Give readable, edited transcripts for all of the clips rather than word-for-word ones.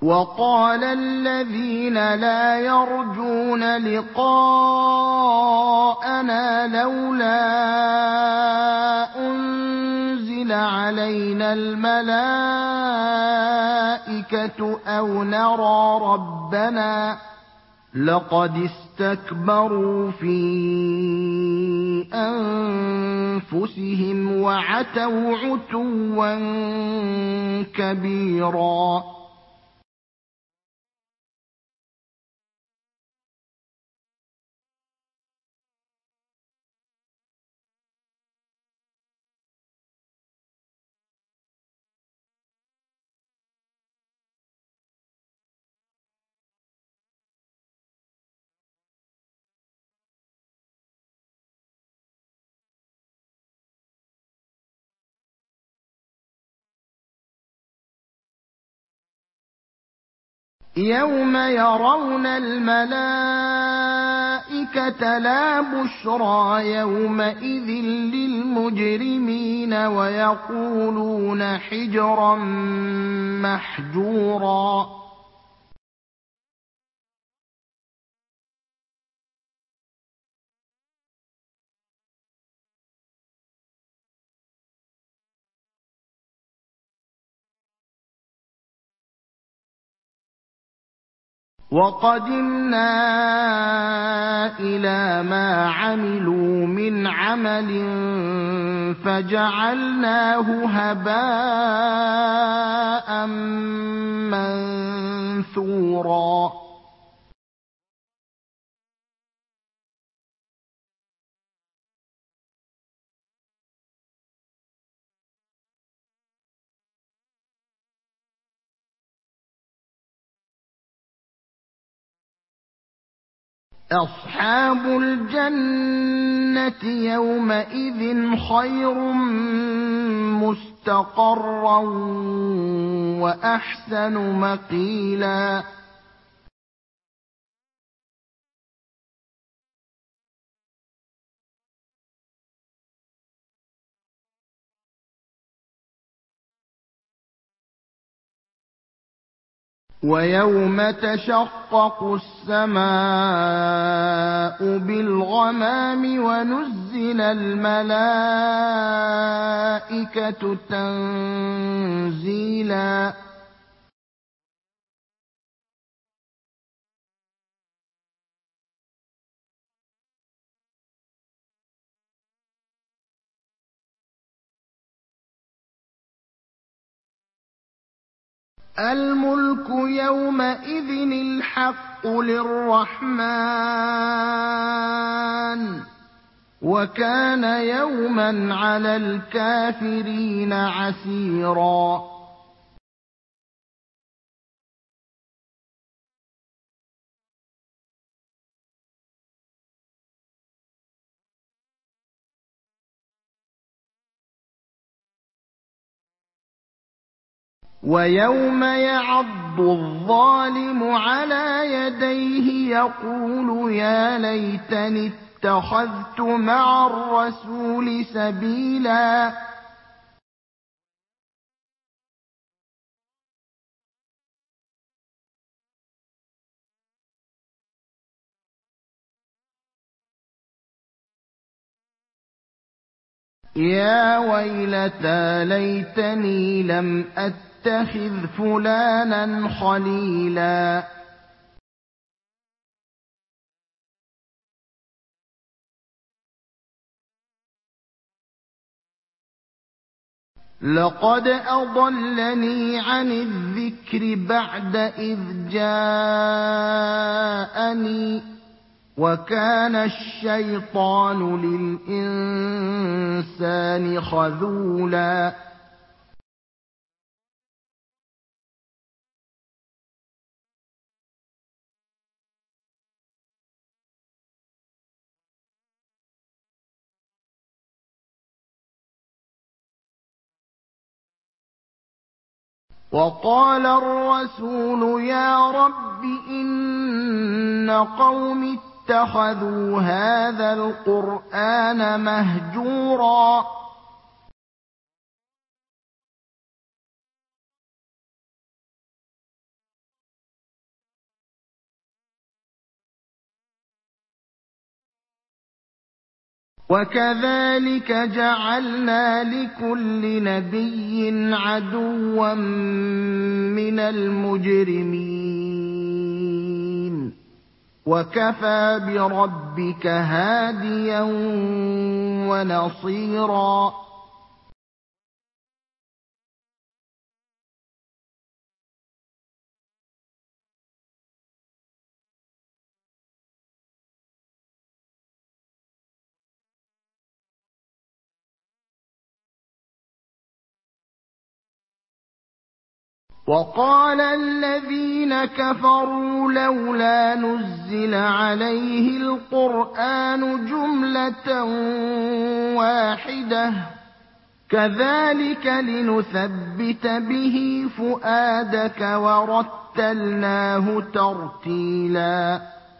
وَقَالَ الَّذِينَ لَا يَرْجُونَ لِقَاءَنَا لَوْلَا أُنزِلَ عَلَيْنَا الْمَلَائِكَةُ أَوْ نَرَىٰ رَبَّنَا ۗ لَقَدِ اسْتَكْبَرُوا فِي أَنفُسِهِمْ وَعَتَوْا عُتُوًّا كَبِيرًا. يَوْمَ يَرَوْنَ الْمَلَائِكَةَ لَا بُشْرَىٰ يَوْمَئِذٍ لِّلْمُجْرِمِينَ وَيَقُولُونَ حِجْرًا مَّحْجُورًا. وَقَدِمْنَا إِلَىٰ مَا عَمِلُوا مِنْ عَمَلٍ فَجَعَلْنَاهُ هَبَاءً مَّنثُورًا. أَصْحَابُ الْجَنَّةِ يَوْمَئِذٍ خَيْرٌ مُّسْتَقَرًّا وَأَحْسَنُ مَقِيلًا. وَيَوْمَ تَشَقَّقُ السَّمَاءُ بِالْغَمَامِ وَنُزِّلَ الْمَلَائِكَةُ تَنزِيلًا. الْمُلْكُ يَوْمَئِذٍ الْحَقُّ لِلرَّحْمَٰنِ ۚ وَكَانَ يَوْمًا عَلَى الْكَافِرِينَ عَسِيرًا. وَيَوْمَ يَعَضُّ الظَّالِمُ عَلَىٰ يَدَيْهِ يَقُولُ يَا لَيْتَنِي اتَّخَذْتُ مَعَ الرَّسُولِ سَبِيلًا. يَا وَيْلَتَىٰ لَيْتَنِي لَمْ أَتَّخِذْ فُلَانًا خَلِيلًا. لَّقَدْ أَضَلَّنِي عَنِ الذِّكْرِ بَعْدَ إِذْ جَاءَنِي ۗ وَكَانَ الشَّيْطَانُ لِلْإِنسَانِ خَذُولًا. وَقَالَ الرَّسُولُ يَا رَبِّ إِنَّ قَوْمِي اتَّخَذُوا هَٰذَا الْقُرْآنَ مَهْجُورًا. وَكَذَٰلِكَ جَعَلْنَا لِكُلِّ نَبِيٍّ عَدُوًّا مِّنَ الْمُجْرِمِينَ ۗ وَكَفَىٰ بِرَبِّكَ هَادِيًا وَنَصِيرًا. وَقَالَ الَّذِينَ كَفَرُوا لَوْلَا نُزِّلَ عَلَيْهِ الْقُرْآنُ جُمْلَةً وَاحِدَةً ۚ كَذَٰلِكَ لِنُثَبِّتَ بِهِ فُؤَادَكَ وَرَتَّلْنَاهُ تَرْتِيلًا.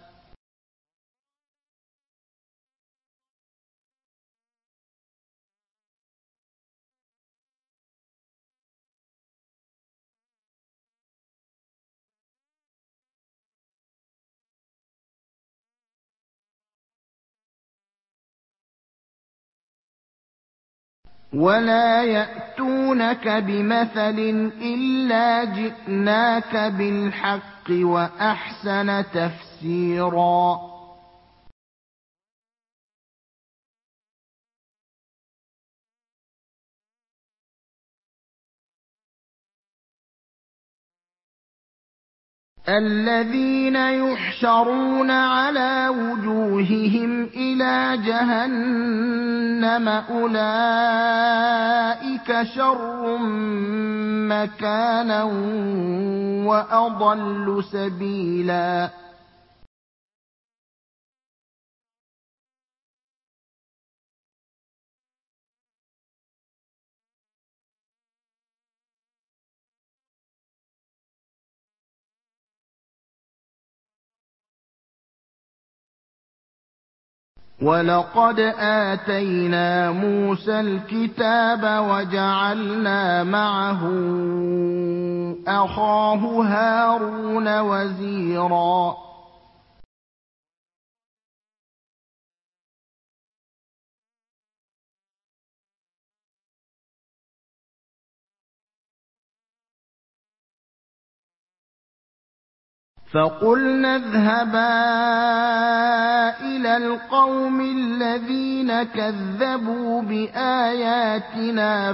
وَلَا يَأْتُونَكَ بِمَثَلٍ إِلَّا جِئْنَاكَ بِالْحَقِّ وَأَحْسَنَ تَفْسِيرًا. الَّذِينَ يُحْشَرُونَ عَلَىٰ وُجُوهِهِمْ إِلَىٰ جَهَنَّمَ أُولَٰئِكَ شَرٌّ مَّكَانًا وَأَضَلُّ سَبِيلًا. وَلَقَدْ آتَيْنَا مُوسَى الْكِتَابَ وَجَعَلْنَا مَعَهُ أَخَاهُ هَارُونَ وَزِيرًا. فَقُلْنَا اذْهَبَا إِلَى الْقَوْمِ الَّذِينَ كَذَّبُوا بِآيَاتِنَا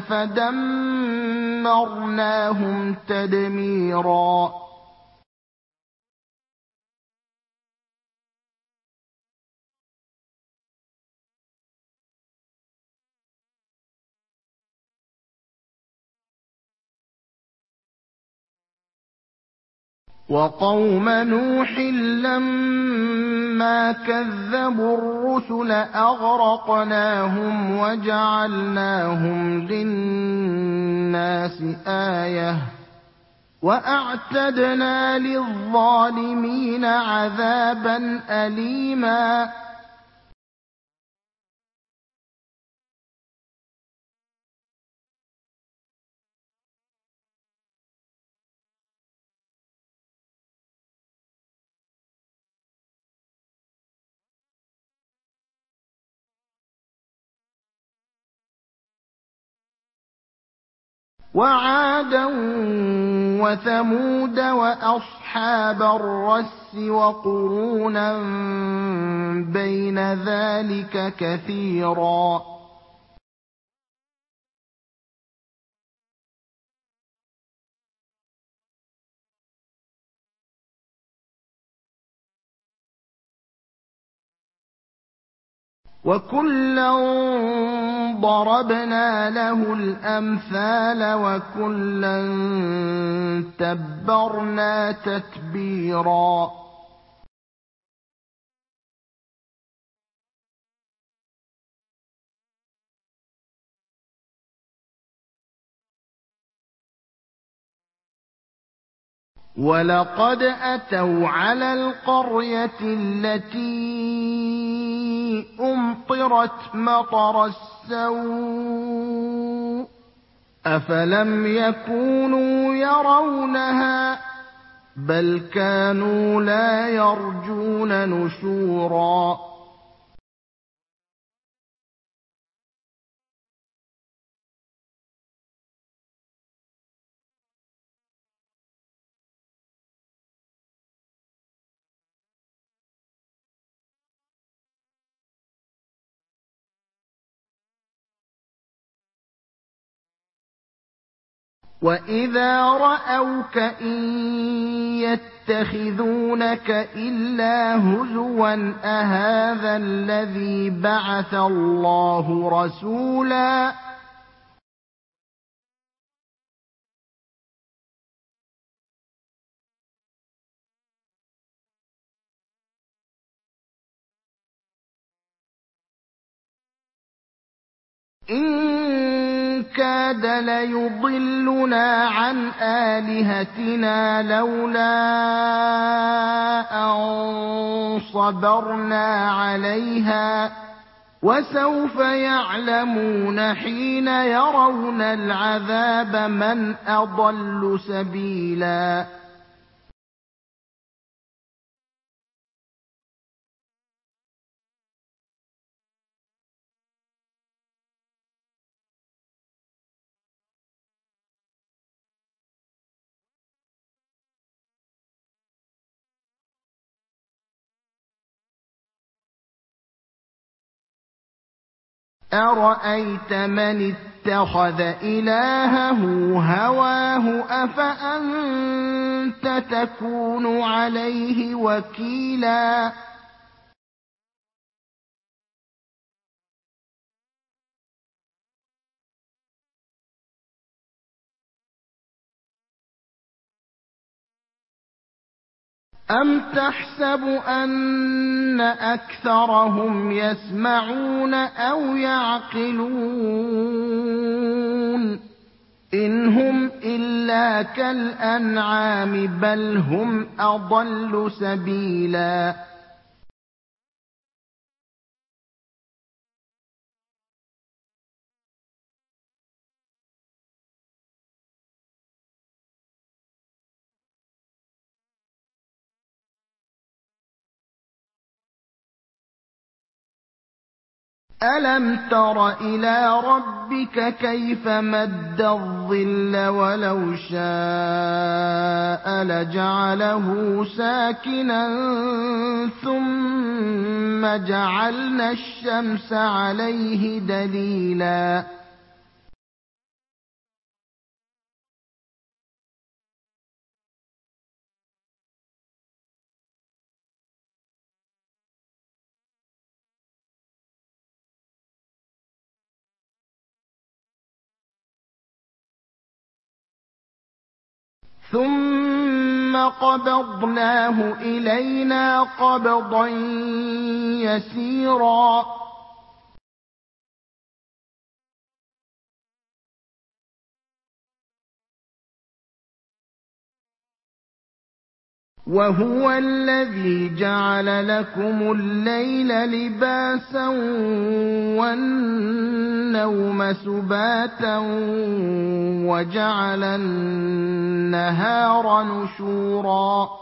فَدَمَّرْنَاهُمْ تَدْمِيرًا. وَقَوْمَ نُوحٍ لَّمَّا كَذَّبُوا الرُّسُلَ أَغْرَقْنَاهُمْ وَجَعَلْنَاهُمْ لِلنَّاسِ آيَةً ۖ وَأَعْتَدْنَا لِلظَّالِمِينَ عَذَابًا أَلِيمًا. وَعَادًا وَثَمُودَ وَأَصْحَابَ الرَّسِّ وَقُرُونًا بَيْنَ ذَٰلِكَ كَثِيرًا. وَكُلًّا ضَرَبْنَا لَهُ الْأَمْثَالَ وَكُلًّا تَبَّرْنَا تَتْبِيرًا. وَلَقَدْ أَتَوْا عَلَى الْقَرْيَةِ الَّتِي أُمْطِرَتْ مَطَرَ السَّوْءِ ۚ أَفَلَمْ يَكُونُوا يَرَوْنَهَا ۚ بَلْ كَانُوا لَا يَرْجُونَ نُشُورًا. وَإِذَا رَأَوْكَ إِن يَتَّخِذُونَكَ إِلَّا هُزُوًا أَهَٰذَا الَّذِي بَعَثَ اللَّهُ رَسُولًا إِن كَادَ لَيُضِلُّنَا عَنْ آلِهَتِنَا لَوْلَا أَن صَبَرْنَا عَلَيْهَا ۚ وَسَوْفَ يَعْلَمُونَ حِينَ يَرَوْنَ الْعَذَابَ مَنْ أَضَلُّ سَبِيلًا أَرَأَيْتَ مَنِ اتَّخَذَ إِلَٰهَهُ هَوَاهُ أَفَأَنتَ تَكُونُ عَلَيْهِ وَكِيلًا أَمْ تَحْسَبُ أَنَّ أَكْثَرَهُمْ يَسْمَعُونَ أَوْ يَعْقِلُونَ ۚ إِنْ هُمْ إِلَّا كَالْأَنْعَامِ بَلْ هُمْ أَضَلُّ سَبِيلًا أَلَمْ تَرَ إِلَىٰ رَبِّكَ كَيْفَ مَدَّ الظِّلَّ وَلَوْ شَاءَ لَجَعَلَهُ سَاكِنًا ثُمَّ جَعَلْنَا الشَّمْسَ عَلَيْهِ دَلِيلًا ثُمَّ قَبَضْنَاهُ إِلَيْنَا قَبْضًا يَسِيرًا وَهُوَ الَّذِي جَعَلَ لَكُمُ اللَّيْلَ لِبَاسًا وَالنَّوْمَ سُبَاتًا وَجَعَلَ النَّهَارَ نُشُورًا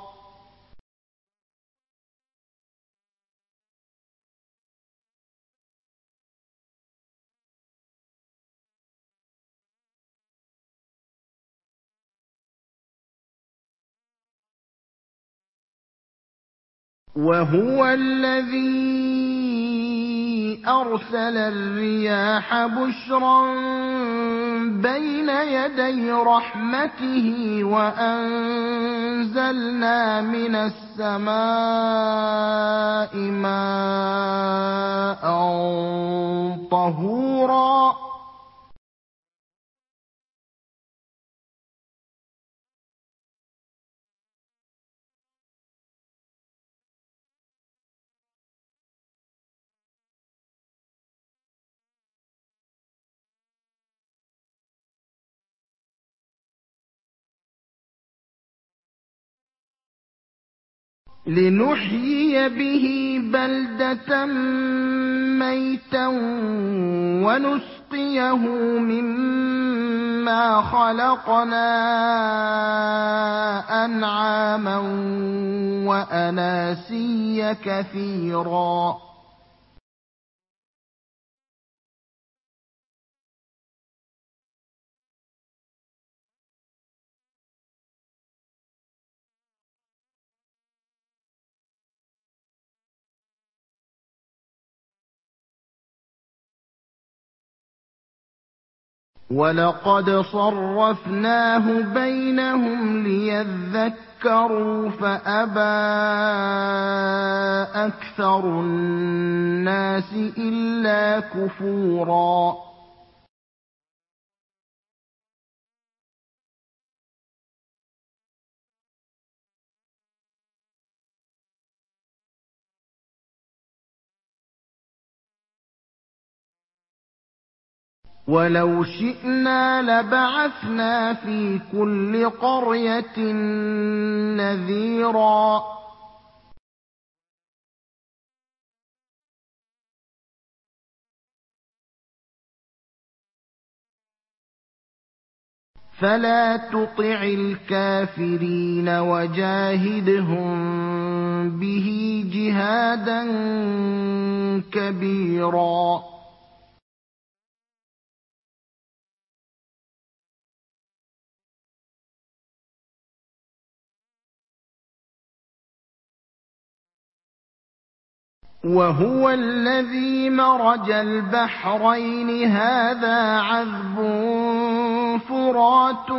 وَهُوَ الَّذِي أَرْسَلَ الرِّيَاحَ بُشْرًا بَيْنَ يَدَيْ رَحْمَتِهِ وَأَنزَلْنَا مِنَ السَّمَاءِ مَاءً طَهُورًا لِّنُحْيِيَ بِهِ بَلْدَةً مَّيْتًا وَنُسْقِيَهُ مِمَّا خَلَقْنَا أَنْعَامًا وَأَنَاسِيَّ كَثِيرًا وَلَقَدْ صَرَّفْنَاهُ بَيْنَهُمْ لِيَذَّكَّرُوا فَأَبَىٰ أَكْثَرُ النَّاسِ إِلَّا كُفُورًا وَلَوْ شِئْنَا لَبَعَثْنَا فِي كُلِّ قَرْيَةٍ نَّذِيرًا فَلَا تُطِعِ الْكَافِرِينَ وَجَاهِدْهُم بِهِ جِهَادًا كَبِيرًا وَهُوَ الَّذِي مَرَجَ الْبَحْرَيْنِ هَٰذَا عَذْبٌ فُرَاتٌ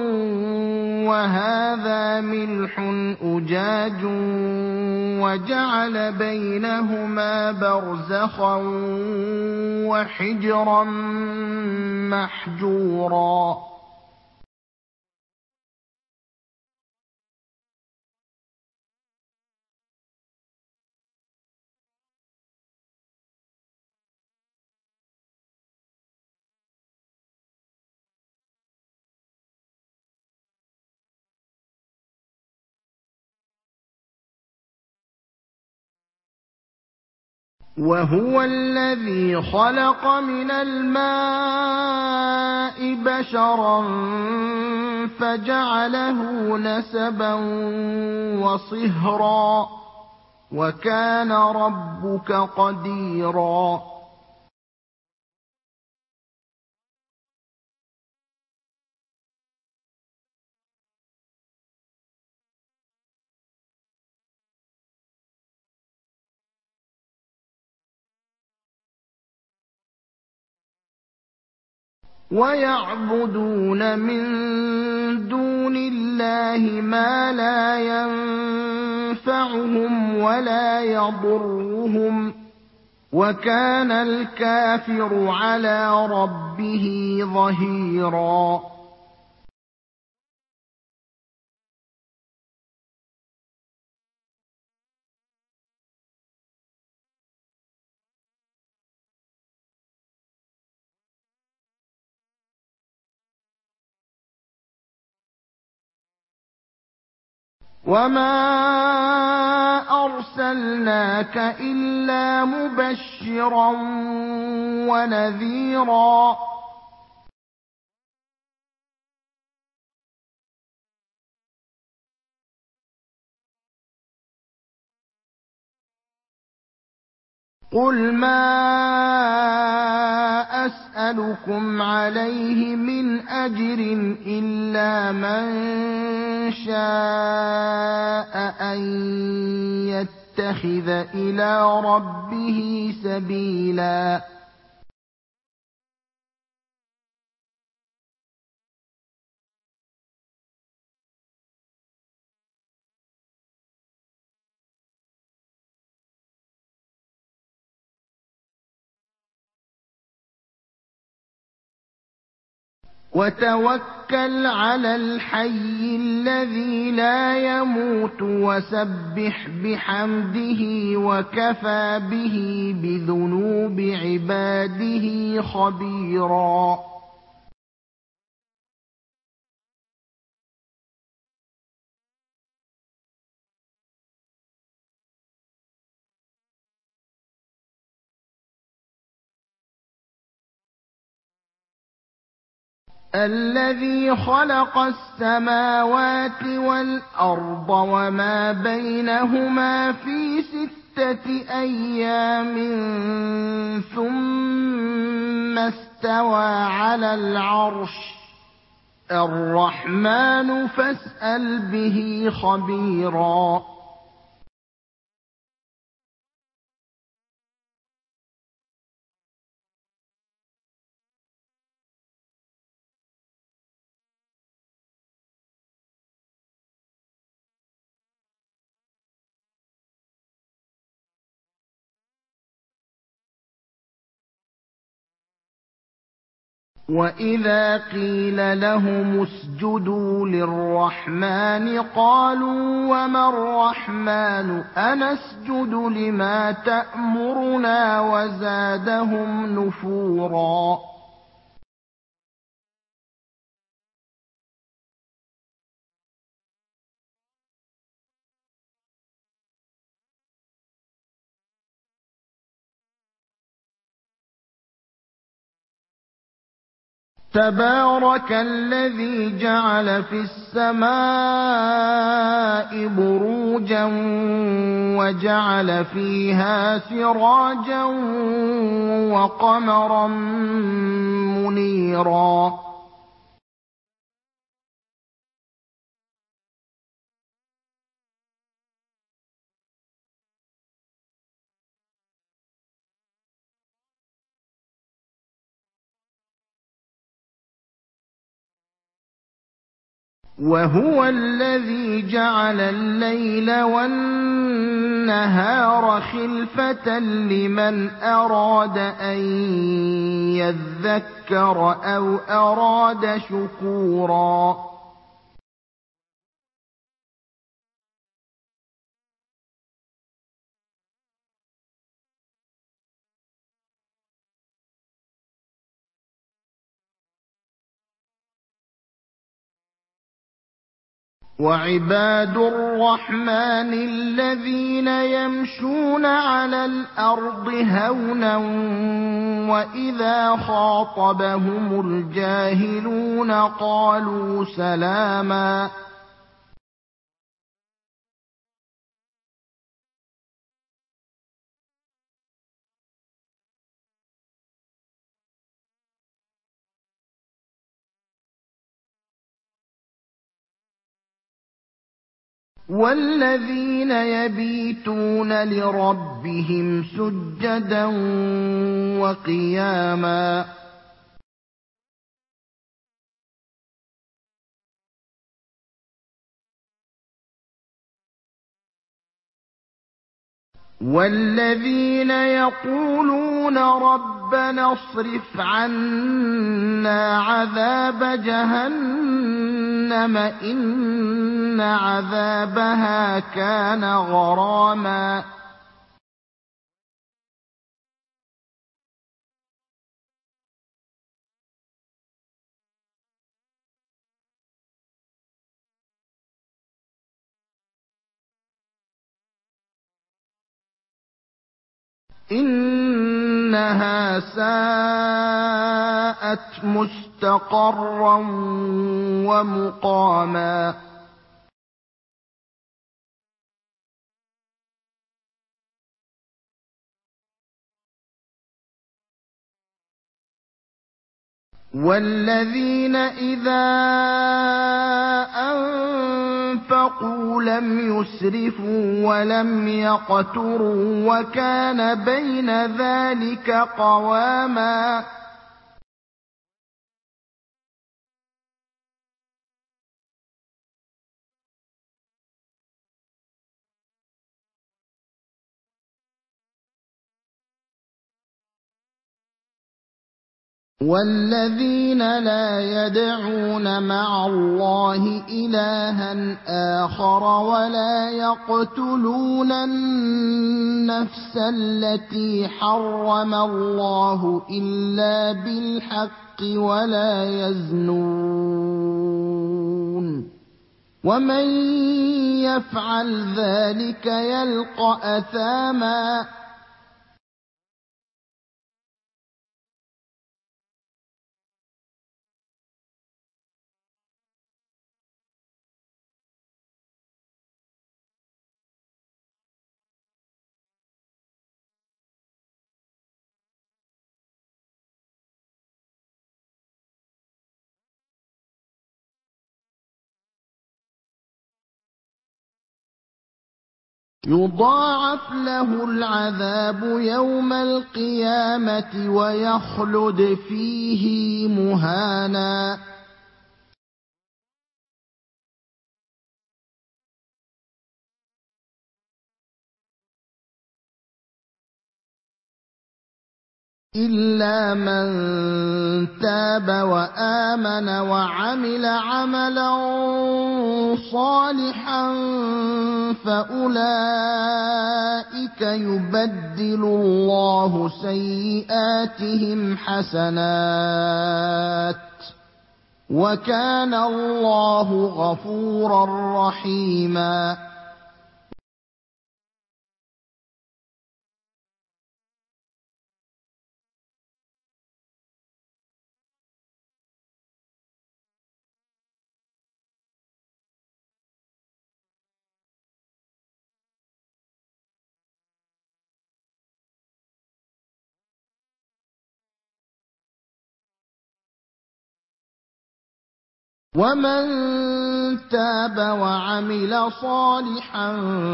وَهَٰذَا مِلْحٌ أُجَاجٌ وَجَعَلَ بَيْنَهُمَا بَرْزَخًا وَحِجْرًا مَّحْجُورًا وَهُوَ الَّذِي خَلَقَ مِنَ الْمَاءِ بَشَرًا فَجَعَلَهُ نَسَبًا وَصِهْرًا ۗ وَكَانَ رَبُّكَ قَدِيرًا وَيَعْبُدُونَ مِن دُونِ اللَّهِ مَا لَا يَنفَعُهُمْ وَلَا يَضُرُّهُمْ ۗ وَكَانَ الْكَافِرُ عَلَىٰ رَبِّهِ ظَهِيرًا وَمَا أَرْسَلْنَاكَ إِلَّا مُبَشِّرًا وَنَذِيرًا قُلْ مَا أَسْأَلُكُمْ عَلَيْهِ مِنْ أَجْرٍ إِلَّا مَن شَاءَ أَن يَتَّخِذَ إِلَىٰ رَبِّهِ سَبِيلًا وَتَوَكَّلْ عَلَى الْحَيِّ الَّذِي لَا يَمُوتُ وَسَبِّحْ بِحَمْدِهِ ۚ وَكَفَىٰ بِهِ بِذُنُوبِ عِبَادِهِ خَبِيرًا الَّذِي خَلَقَ السَّمَاوَاتِ وَالْأَرْضَ وَمَا بَيْنَهُمَا فِي سِتَّةِ أَيَّامٍ ثُمَّ اسْتَوَىٰ عَلَى الْعَرْشِ ۚ الرَّحْمَٰنُ فَاسْأَلْ بِهِ خَبِيرًا وَإِذَا قِيلَ لَهُمُ اسْجُدُوا لِلرَّحْمَٰنِ قَالُوا وَمَا الرَّحْمَٰنُ أَنَسْجُدُ لِمَا تَأْمُرُنَا وَزَادَهُمْ نُفُورًا ۩تَبَارَكَ الَّذِي جَعَلَ فِي السَّمَاءِ بُرُوجًا وَجَعَلَ فِيهَا سِرَاجًا وَقَمَرًا مُّنِيرًا وَهُوَ الَّذِي جَعَلَ اللَّيْلَ وَالنَّهَارَ خِلْفَةً لِّمَنْ أَرَادَ أَن يَذَّكَّرَ أَوْ أَرَادَ شُكُورًا وَعِبَادُ الرَّحْمَٰنِ الَّذِينَ يَمْشُونَ عَلَى الْأَرْضِ هَوْنًا وَإِذَا خَاطَبَهُمُ الْجَاهِلُونَ قَالُوا سَلَامًا وَالَّذِينَ يَبِيتُونَ لِرَبِّهِمْ سُجَّدًا وَقِيَامًا وَالَّذِينَ يَقُولُونَ رَبَّنَا اصْرِفْ عَنَّا عَذَابَ جَهَنَّمَ إِنَّ عَذَابَهَا كَانَ غَرَامًا إِنَّهَا سَاءَتْ مُسْتَقَرًّا وَمُقَامًا وَالَّذِينَ إِذَا أَنفَقُوا لَمْ يُسْرِفُوا وَلَمْ يَقْتُرُوا وَكَانَ بَيْنَ ذَٰلِكَ قَوَامًا وَالَّذِينَ لَا يَدْعُونَ مَعَ اللَّهِ إِلَٰهًا آخَرَ وَلَا يَقْتُلُونَ النَّفْسَ الَّتِي حَرَّمَ اللَّهُ إِلَّا بِالْحَقِّ وَلَا يَزْنُونَ ۚ وَمَن يَفْعَلْ ذَٰلِكَ يَلْقَ أَثَامًا يُضَاعَفْ لَهُ الْعَذَابُ يَوْمَ الْقِيَامَةِ وَيَخْلُدْ فِيهِ مُهَانًا إِلَّا مَن تَابَ وَآمَنَ وَعَمِلَ عَمَلًا صَالِحًا فَأُولَٰئِكَ يُبَدِّلُ اللَّهُ سَيِّئَاتِهِمْ حَسَنَاتٍ ۗ وَكَانَ اللَّهُ غَفُورًا رَّحِيمًا. وَمَن تَابَ وَعَمِلَ صَالِحًا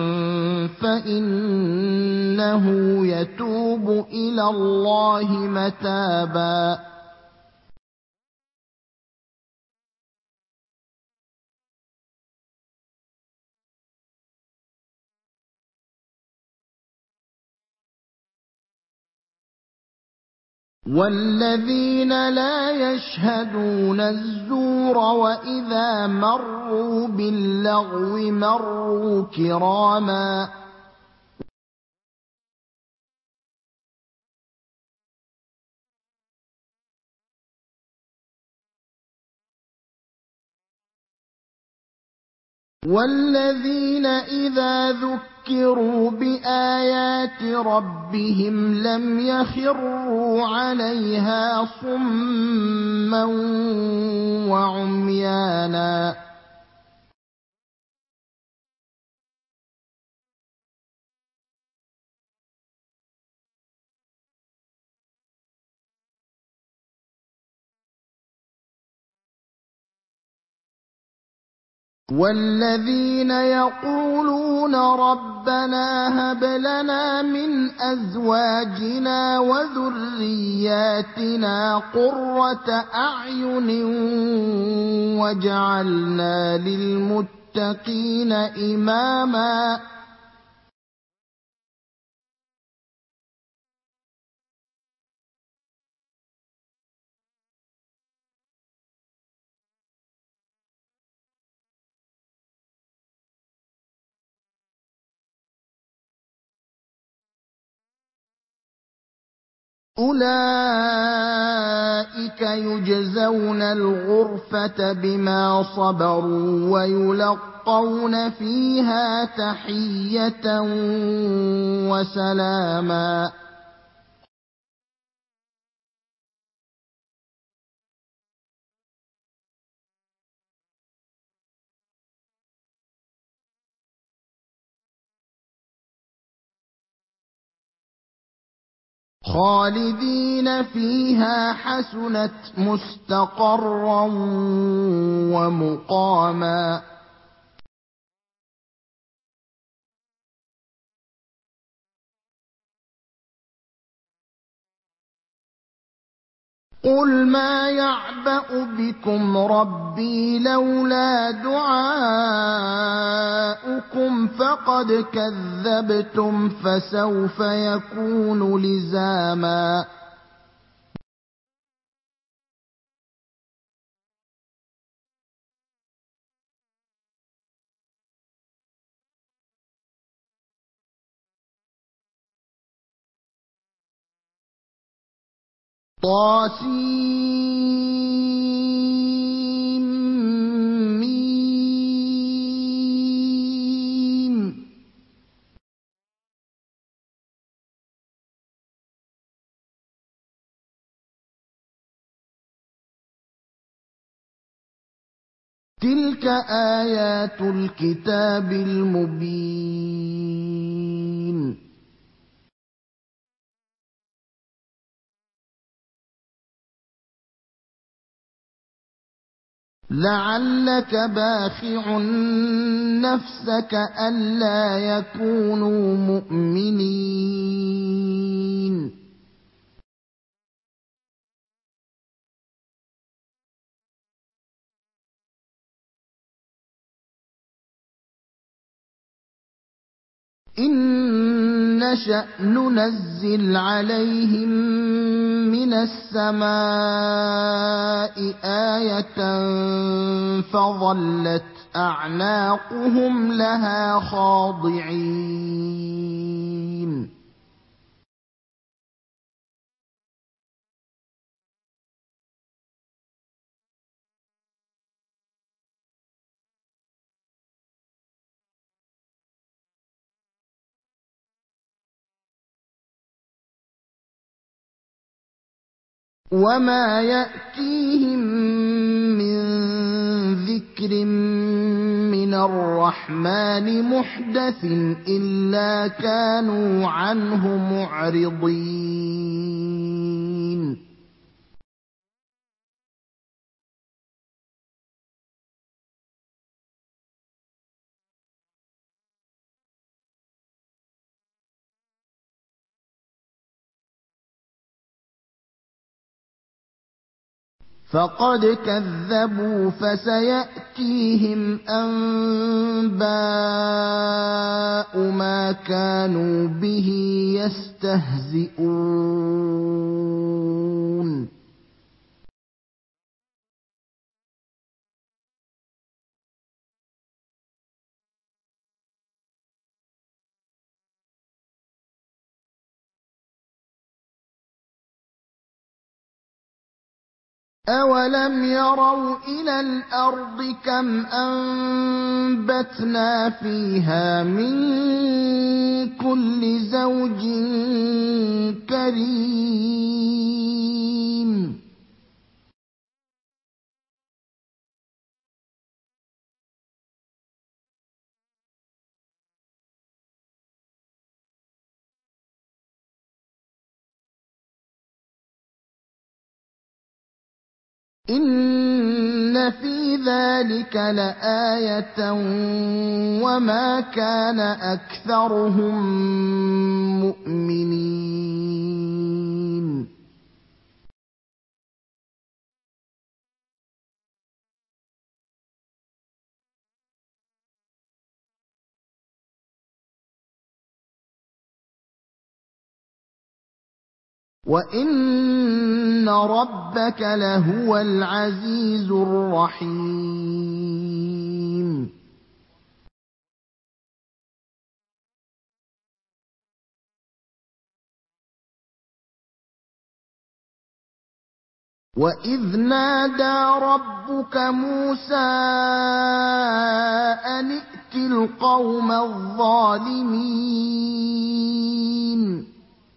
فَإِنَّهُ يَتُوبُ إِلَى اللَّهِ مَتَابًا. وَالَّذِينَ لَا يَشْهَدُونَ الزُّورَ وَإِذَا مَرُّوا بِاللَّغْوِ مَرُّوا كِرَامًا. وَالَّذِينَ إِذَا ذُكِّرُوا بِآيَاتِ رَبِّهِمْ لَمْ يَخِرُّوا عَلَيْهَا صُمًّا وَعُمْيَانًا. وَالَّذِينَ يَقُولُونَ رَبَّنَا هَبْ لَنَا مِنْ أَزْوَاجِنَا وَذُرِّيَّاتِنَا قُرَّةَ أَعْيُنٍ وَاجْعَلْنَا لِلْمُتَّقِينَ إِمَامًا. أُولَٰئِكَ يُجْزَوْنَ الْغُرْفَةَ بِمَا صَبَرُوا وَيُلَقَّوْنَ فِيهَا تَحِيَّةً وَسَلَامًا. خَالِدِينَ فِيهَا حَسُنَتْ مُسْتَقَرًّا وَمُقَامًا. قُلْ مَا يَعْبَأُ بِكُمْ رَبِّي لَوْلَا دُعَاؤُكُمْ فَقَدْ كَذَّبْتُمْ فَسَوْفَ يَكُونُ لِزَامًا. طسم. تِلْكَ آيَاتُ الْكِتَابِ الْمُبِينِ. لَعَلَّكَ بَاخِعٌ نَّفْسَكَ أَلَّا يَكُونُوا مُؤْمِنِينَ. إِنَّ نَشَأْ نُنَزِّلْ عَلَيْهِم مِّنَ السَّمَاءِ آيَةً فَظَلَّتْ أَعْنَاقُهُمْ لَهَا خَاضِعِينَ وَمَا يَأْتِيهِم مِّن ذِكْرٍ مِّنَ الرَّحْمَٰنِ مُحْدَثٍ إِلَّا كَانُوا عَنْهُ مُعْرِضِينَ فَقَدْ كَذَّبُوا فَسَيَأْتِيهِمْ أَنبَاءُ مَا كَانُوا بِهِ يَسْتَهْزِئُونَ أَوَلَمْ يَرَوْا إِلَى الْأَرْضِ كَمْ أَنبَتْنَا فِيهَا مِن كُلِّ زَوْجٍ كَرِيمٍ إِنَّ فِي ذَٰلِكَ لَآيَةً وَمَا كَانَ أَكْثَرُهُم مُّؤْمِنِينَ وَإِنَّ رَبَّكَ لَهُوَ الْعَزِيزُ الرَّحِيمُ وَإِذْ نَادَىٰ رَبُّكَ مُوسَىٰ أَنِ ائْتِ الْقَوْمَ الظَّالِمِينَ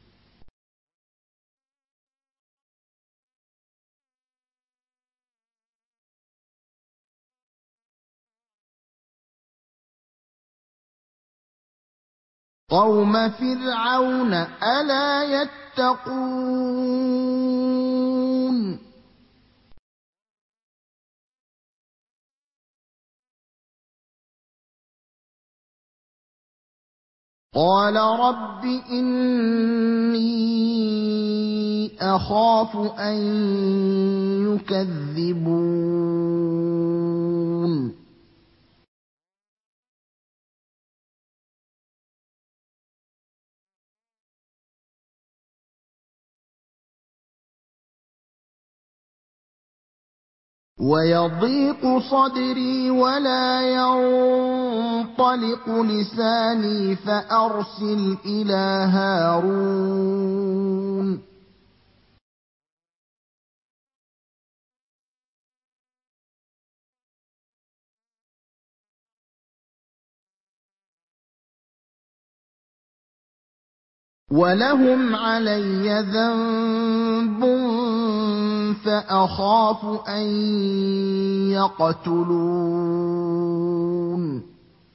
قَوْمَ فِرْعَوْنَ ۚ أَلَا يَتَّقُونَ قَالَ رَبِّ إِنِّي أَخَافُ أَن يُكَذِّبُونِ وَيَضِيقُ صَدْرِي وَلَا يَنطَلِقُ لِسَانِي فَأَرْسِلْ إِلَىٰ هَارُونَ وَلَهُمْ عَلَيَّ ذَنبٌ فَأَخَافُ أَن يَقْتُلُونِ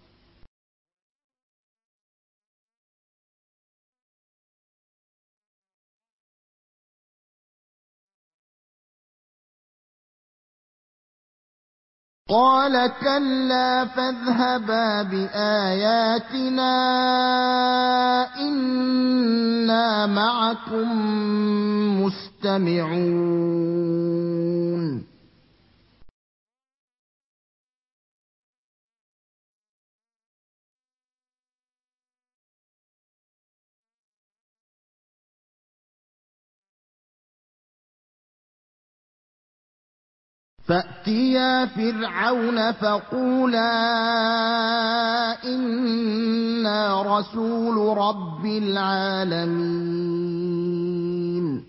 قَالَ كَلَّا فَاذْهَبَا بِآيَاتِنَا إِنَّا مَعَكُم مُّسْتَمِعُونَ فَأْتِيَا فِرْعَوْنَ فَقُولَا إِنَّا رَسُولُ رَبِّ الْعَالَمِينَ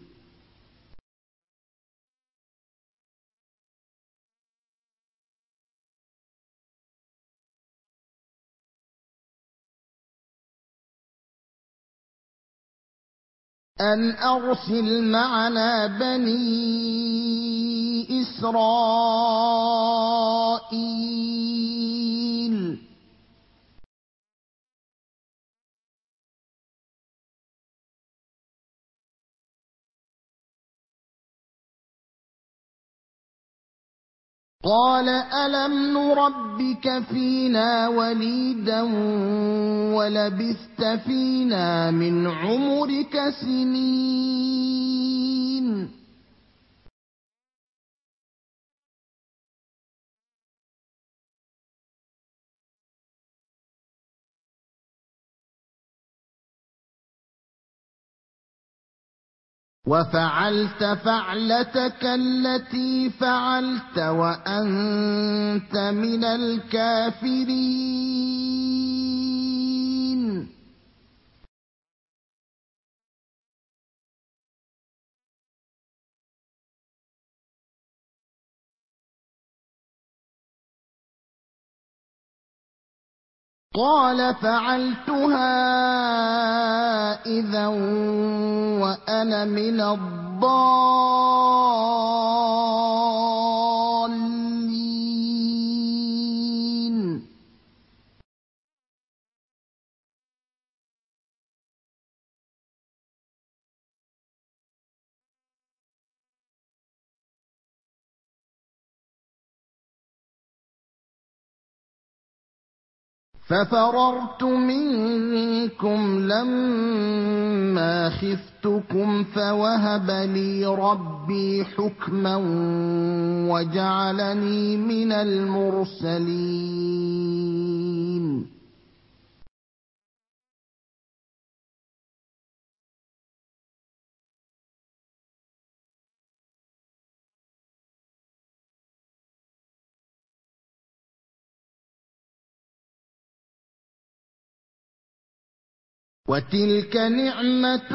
أَنْ أَرْسِلْ مَعَنَا بَنِي إِسْرَائِيلَ قَالَ أَلَمْ نُرَبِّكَ فِينَا وَلِيدًا وَلَبِثْتَ فِينَا مِنْ عُمُرِكَ سِنِينَ وَفَعَلْتَ فَعْلَتَكَ الَّتِي فَعَلْتَ وَأَنتَ مِنَ الْكَافِرِينَ قَالَ فَعَلْتُهَا إِذًا وَأَنَا مِنَ الضَّالِّينَ فَفَرَرْتُ مِنكُمْ لَمَّا خِفْتُكُمْ فَوَهَبَ لِي رَبِّي حُكْمًا وَجَعَلَنِي مِنَ الْمُرْسَلِينَ وَتِلْكَ نِعْمَةٌ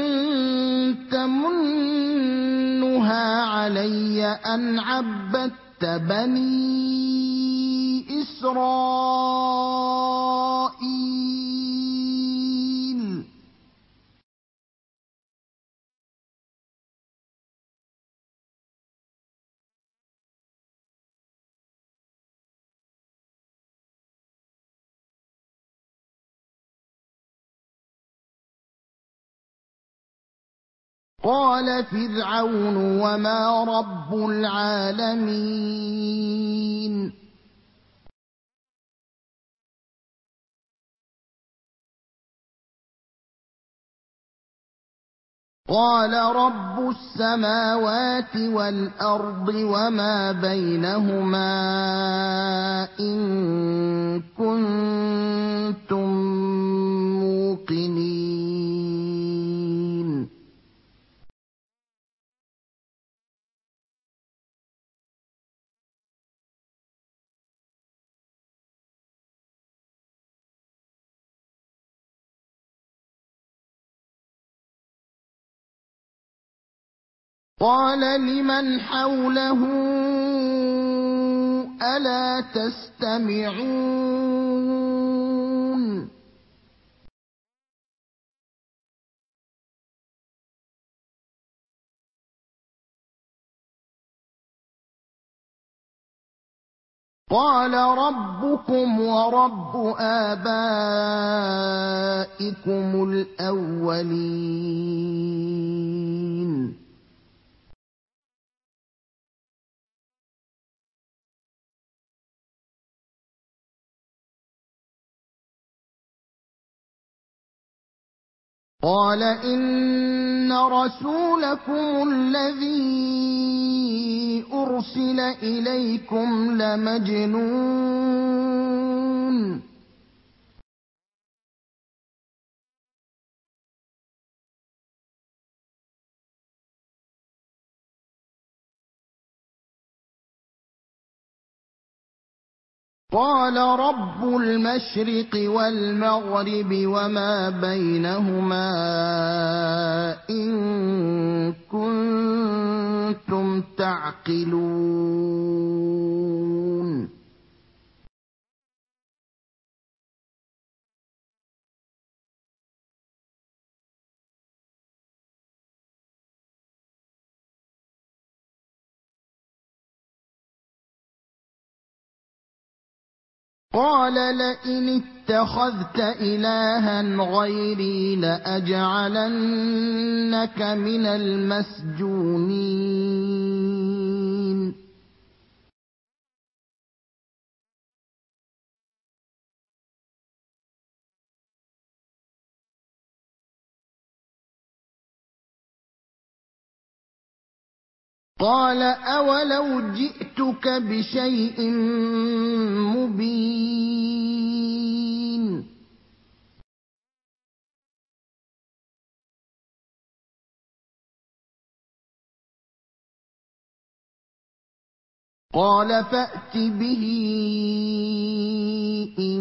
تَمُنُّهَا عَلَيَّ أَنْ عَبَّدتَّ بَنِي إِسْرَائِيلَ قَالَ فِرْعَوْنُ وَمَا رَبُّ الْعَالَمِينَ قَالَ رَبُّ السَّمَاوَاتِ وَالْأَرْضِ وَمَا بَيْنَهُمَا إِن كُنتُم مُّوقِنِينَ قَالَ لِمَنْ حَوْلَهُ أَلَا تَسْتَمِعُونَ قَالَ رَبُّكُمْ وَرَبُّ آبَائِكُمُ الْأَوَّلِينَ قَالَ إِنَّ رَسُولَكُمُ الَّذِي أُرْسِلَ إِلَيْكُمْ لَمَجْنُونٌ قَالَ رَبُّ الْمَشْرِقِ وَالْمَغْرِبِ وَمَا بَيْنَهُمَا إِن كُنتُمْ تَعْقِلُونَ قَالَ لَئِنِ اتَّخَذْتَ إِلَٰهًا غَيْرِي لَأَجْعَلَنَّكَ مِنَ الْمَسْجُونِينَ قَالَ أَوَلَوْ جِئْتُكَ بِشَيْءٍ مُّبِينٍ قَالَ فَأْتِ بِهِ إِن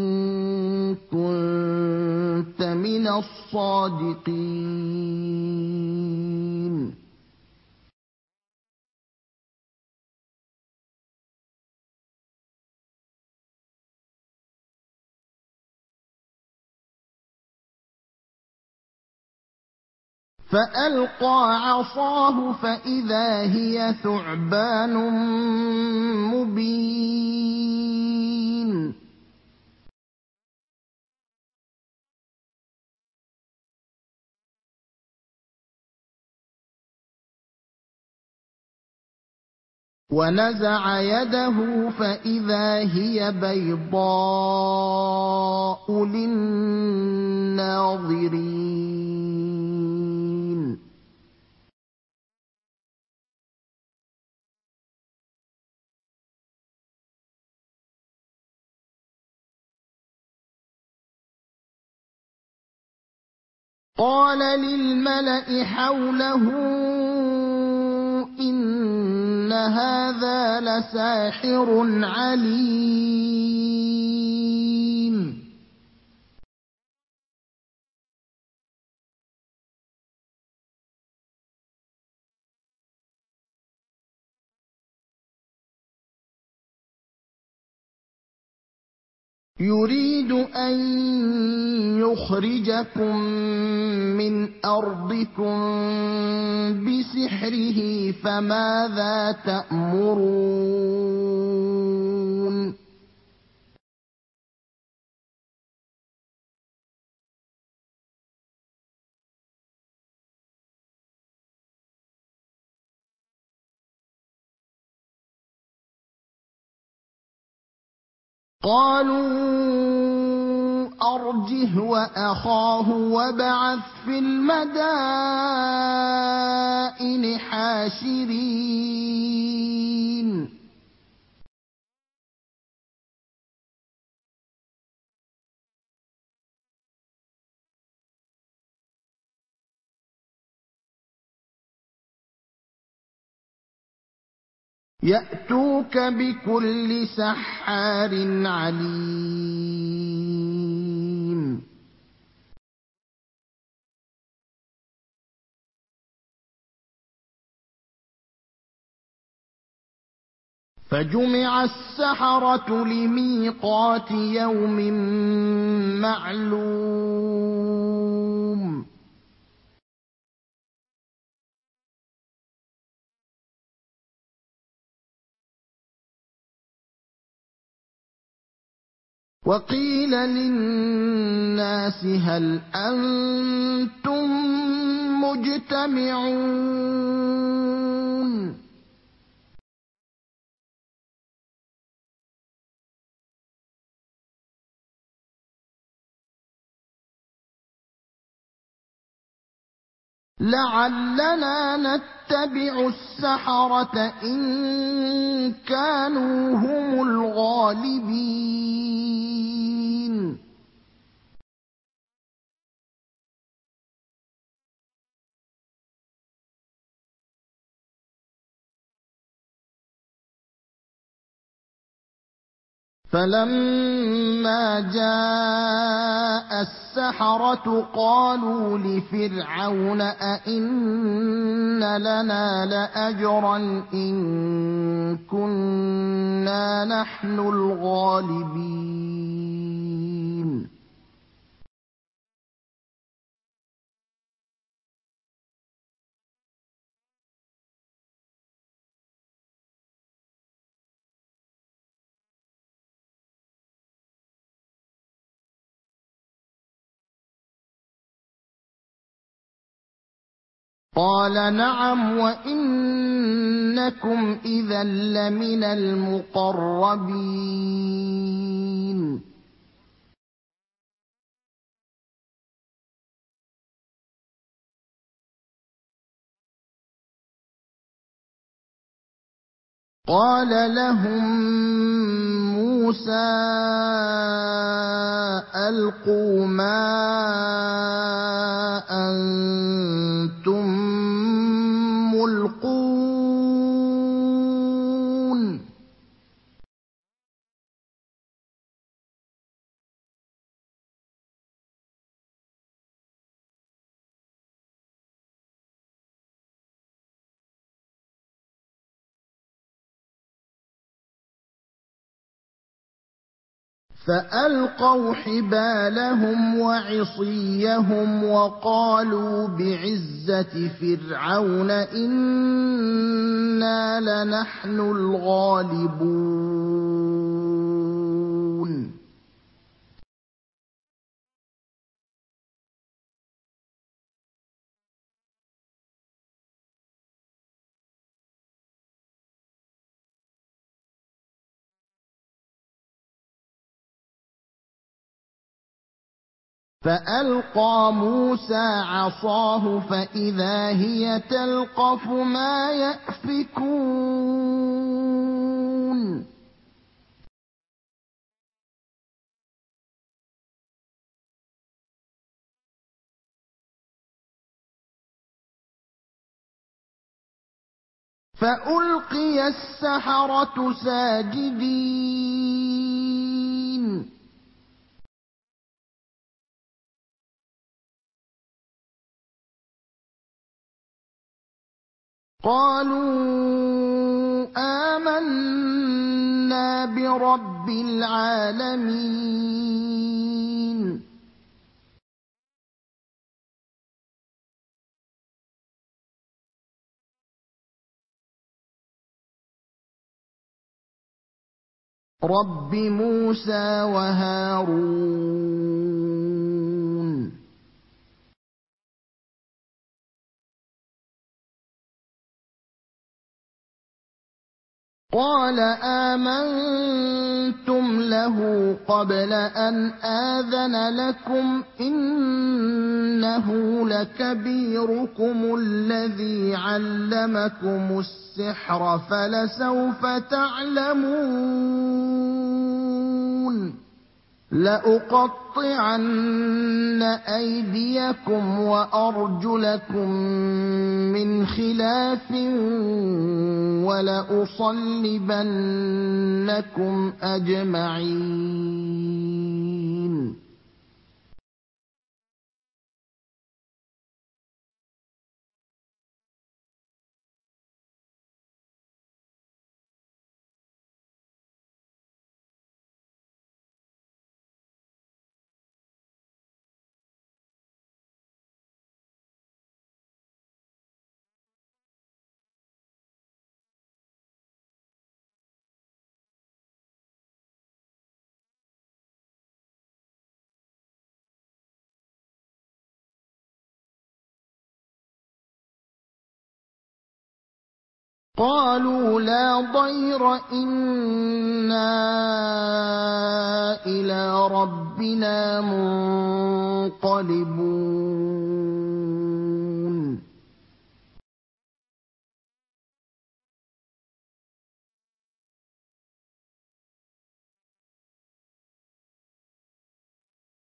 كُنتَ مِنَ الصَّادِقِينَ فَأَلْقَىٰ عَصَاهُ فَإِذَا هِيَ ثُعْبَانٌ مُّبِينٌ وَنَزَعَ يَدَهُ فَإِذَا هِيَ بَيْضَاءُ لِلنَّاظِرِينَ قَالَ لِلْمَلَإِ حَوْلَهُ إِنَّ هَٰذَا لَسَاحِرٌ عَلِيمٌ يُرِيدُ أَن يُخْرِجَكُم مِّنْ أَرْضِكُم بِسِحْرِهِ فَمَاذَا تَأْمُرُونَ قَالُوا أَرْجِهْ وَأَخَاهُ وَابْعَثْ فِي الْمَدَائِنِ حَاشِرِينَ يَأْتُوكَ بِكُلِّ سَحَّارٍ عَلِيمٍ فَجُمِعَ السَّحَرَةُ لِمِيقَاتِ يَوْمٍ مَّعْلُومٍ وَقِيلَ لِلنَّاسِ هَلْ أَنتُم مُّجْتَمِعُونَ لَعَلَّنَا نَتَّبِعُ السَّحَرَةَ إِن كَانُوا هُمُ الْغَالِبِينَ فَلَمَّا جَاءَ السَّحَرَةُ قَالُوا لِفِرْعَوْنَ أَئِنَّ لَنَا لَأَجْرًا إِن كُنَّا نَحْنُ الْغَالِبِينَ قَالَ نَعَمْ وَإِنَّكُمْ إِذًا لَّمِنَ الْمُقَرَّبِينَ قَالَ لَهُم مُّوسَىٰ أَلْقُوا مَا أَنتُم مُّلْقُونَ فَأَلْقَوْا حِبَالَهُمْ وَعِصِيَّهُمْ وَقَالُوا بِعِزَّةِ فِرْعَوْنَ إِنَّا لَنَحْنُ الْغَالِبُونَ فَأَلْقَىٰ مُوسَىٰ عَصَاهُ فَإِذَا هِيَ تَلْقَفُ مَا يَأْفِكُونَ فَأُلْقِيَ السَّحَرَةُ سَاجِدِينَ قَالُوا آمَنَّا بِرَبِّ الْعَالَمِينَ رَبِّ مُوسَىٰ وَهَارُونَ قَالَ آمَنتُمْ لَهُ قَبْلَ أَنْ آذَنَ لَكُمْ ۖ إِنَّهُ لَكَبِيرُكُمُ الَّذِي عَلَّمَكُمُ السِّحْرَ فَلَسَوْفَ تَعْلَمُونَ لَأُقَطِّعَنَّ أَيْدِيَكُمْ وَأَرْجُلَكُم مِّنْ خِلَافٍ وَلَأُصَلِّبَنَّكُمْ أَجْمَعِينَ قَالُوا لَا ضَيْرَ ۖ إِنَّا إِلَىٰ رَبِّنَا مُنقَلِبُونَ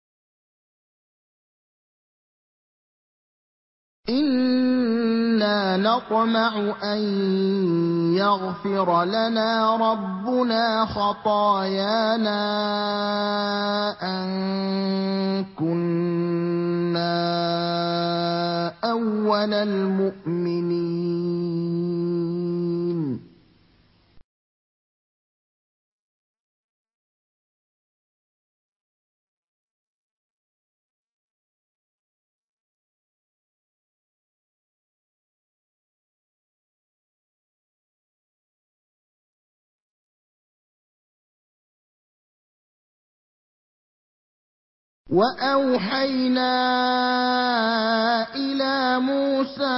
إِنَّا إِنَّا نَطْمَعُ أَن يَغْفِرَ لَنَا رَبُّنَا خَطَايَانَا أَن كُنَّا أَوَّلَ الْمُؤْمِنِينَ وَأَوْحَيْنَا إِلَىٰ مُوسَىٰ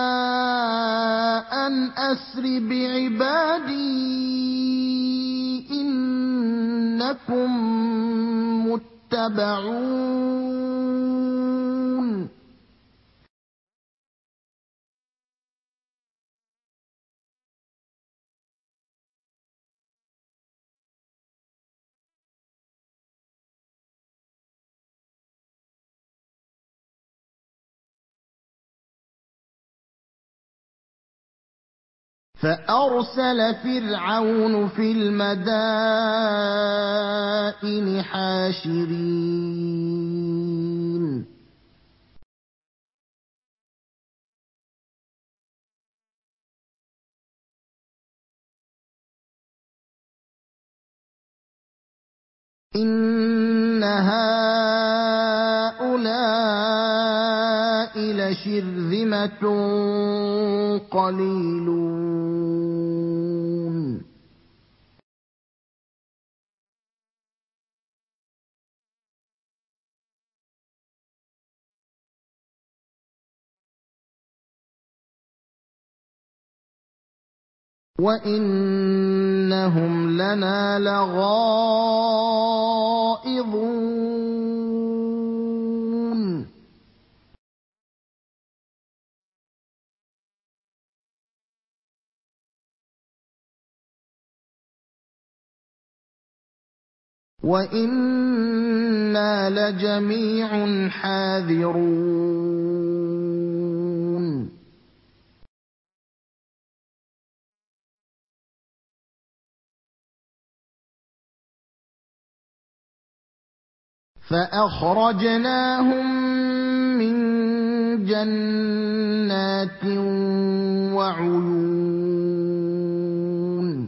أَنْ أَسْرِ بِعِبَادِي إِنَّكُم مُّتَّبَعُونَ فَأَرْسَلَ فِرْعَوْنُ فِي الْمَدَائِنِ حَاشِرِينَ إِنَّ هَٰؤُلَاءِ لَشِرْذِمَةٌ قَلِيلُونَ وَإِنَّهُمْ لَنَا لَغَائِظُونَ وَإِنَّا لَجَمِيعٌ حَاذِرُونَ فَأَخْرَجْنَاهُم مِّن جَنَّاتٍ وَعُيُونٍ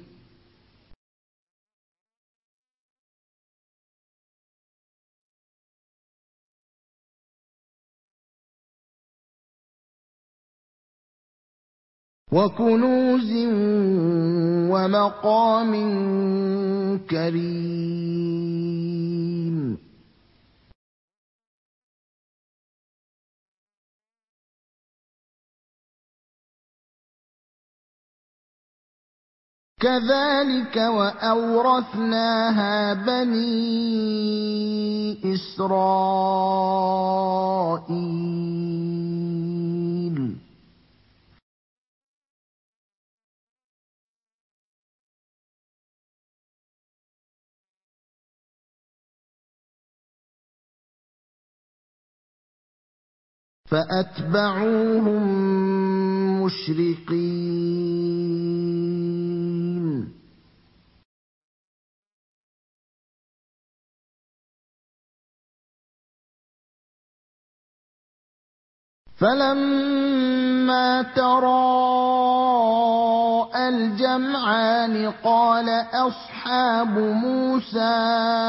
وَكُنُوزٍ وَمَقَامٍ كَرِيمٍ كَذَٰلِكَ وَأَوْرَثْنَاهَا بَنِي إِسْرَائِيلَ فَأَتْبَعُوهُم مُّشْرِقِينَ فَلَمَّا تَرَاءَى الْجَمْعَانِ قَالَ أَصْحَابُ مُوسَىٰ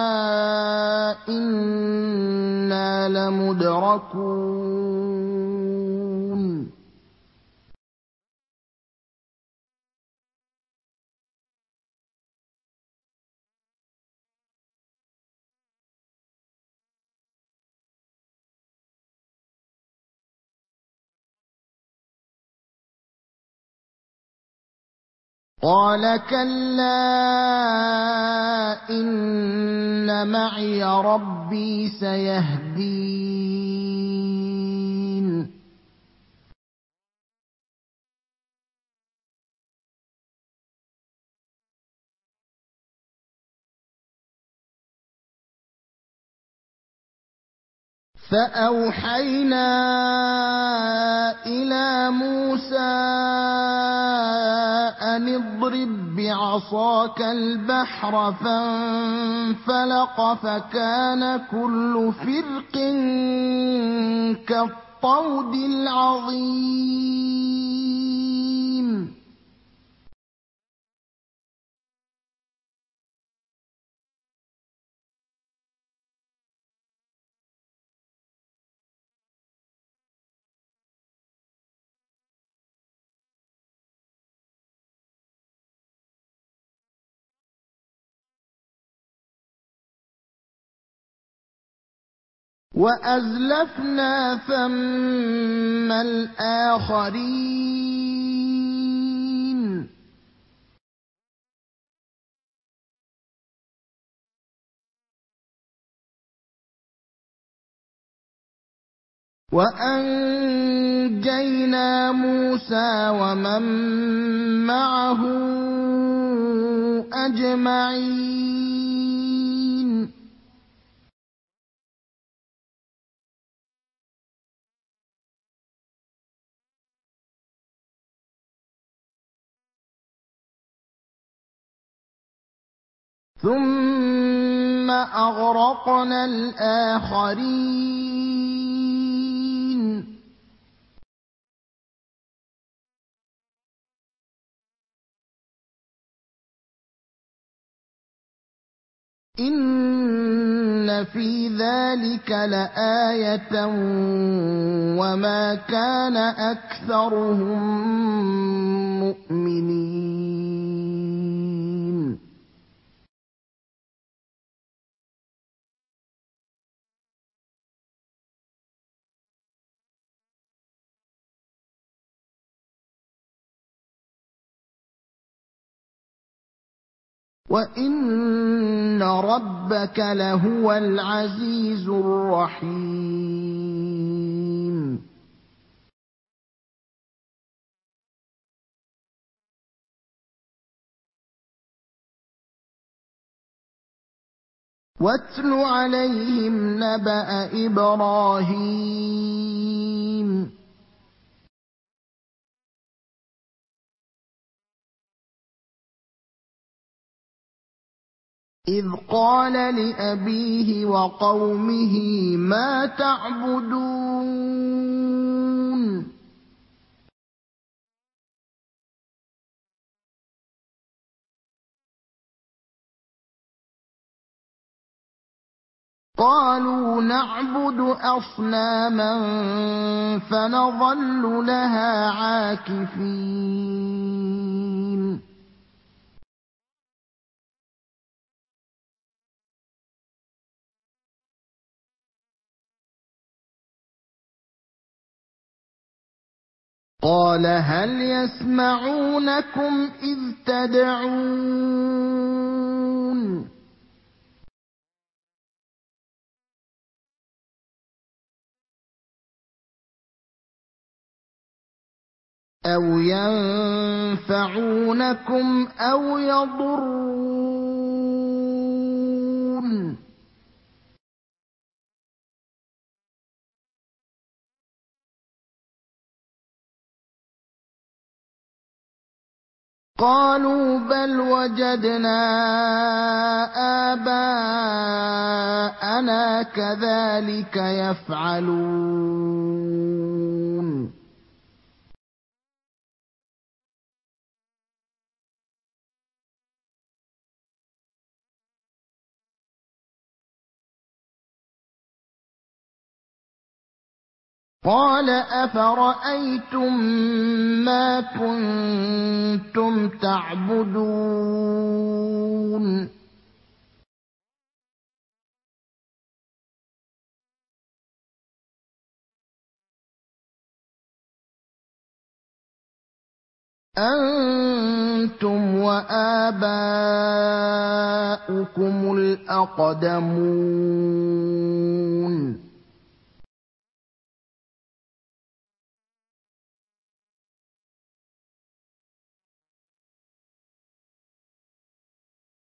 إِنَّا لَمُدْرَكُونَ قَالَ كَلَّا إِنَّ مَعِيَ رَبِّي سَيَهْدِينِ فأوحينا إلى موسى أن اضرب بعصاك البحر فانفلق فكان كل فرق كالطود العظيم وأزلفنا ثم الآخرين وأنجينا موسى ومن معه أجمعين ثم أغرقنا الآخرين إن في ذلك لآية وما كان أكثرهم مؤمنين وَإِنَّ رَبَّكَ لَهُوَ الْعَزِيزُ الرَّحِيمُ وَاتْلُ عَلَيْهِمْ نَبَأَ إِبْرَاهِيمَ إِذْ قَالَ لِأَبِيهِ وَقَوْمِهِ مَا تَعْبُدُونَ قَالُوا نَعْبُدُ أَصْنَامًا فَنَظَلُّ لَهَا عَاكِفِينَ قَالَ هَلْ يَسْمَعُونَكُمْ إِذْ تَدْعُونَ أَوْ يَنفَعُونَكُمْ أَوْ يَضُرُّونَ قَالُوا بَلْ وَجَدْنَا آبَاءَنَا كَذَٰلِكَ يَفْعَلُونَ قَالَ أَفَرَأَيْتُم مَّا كُنتُمْ تَعْبُدُونَ أَنتُمْ وَآبَاؤُكُمُ الْأَقْدَمُونَ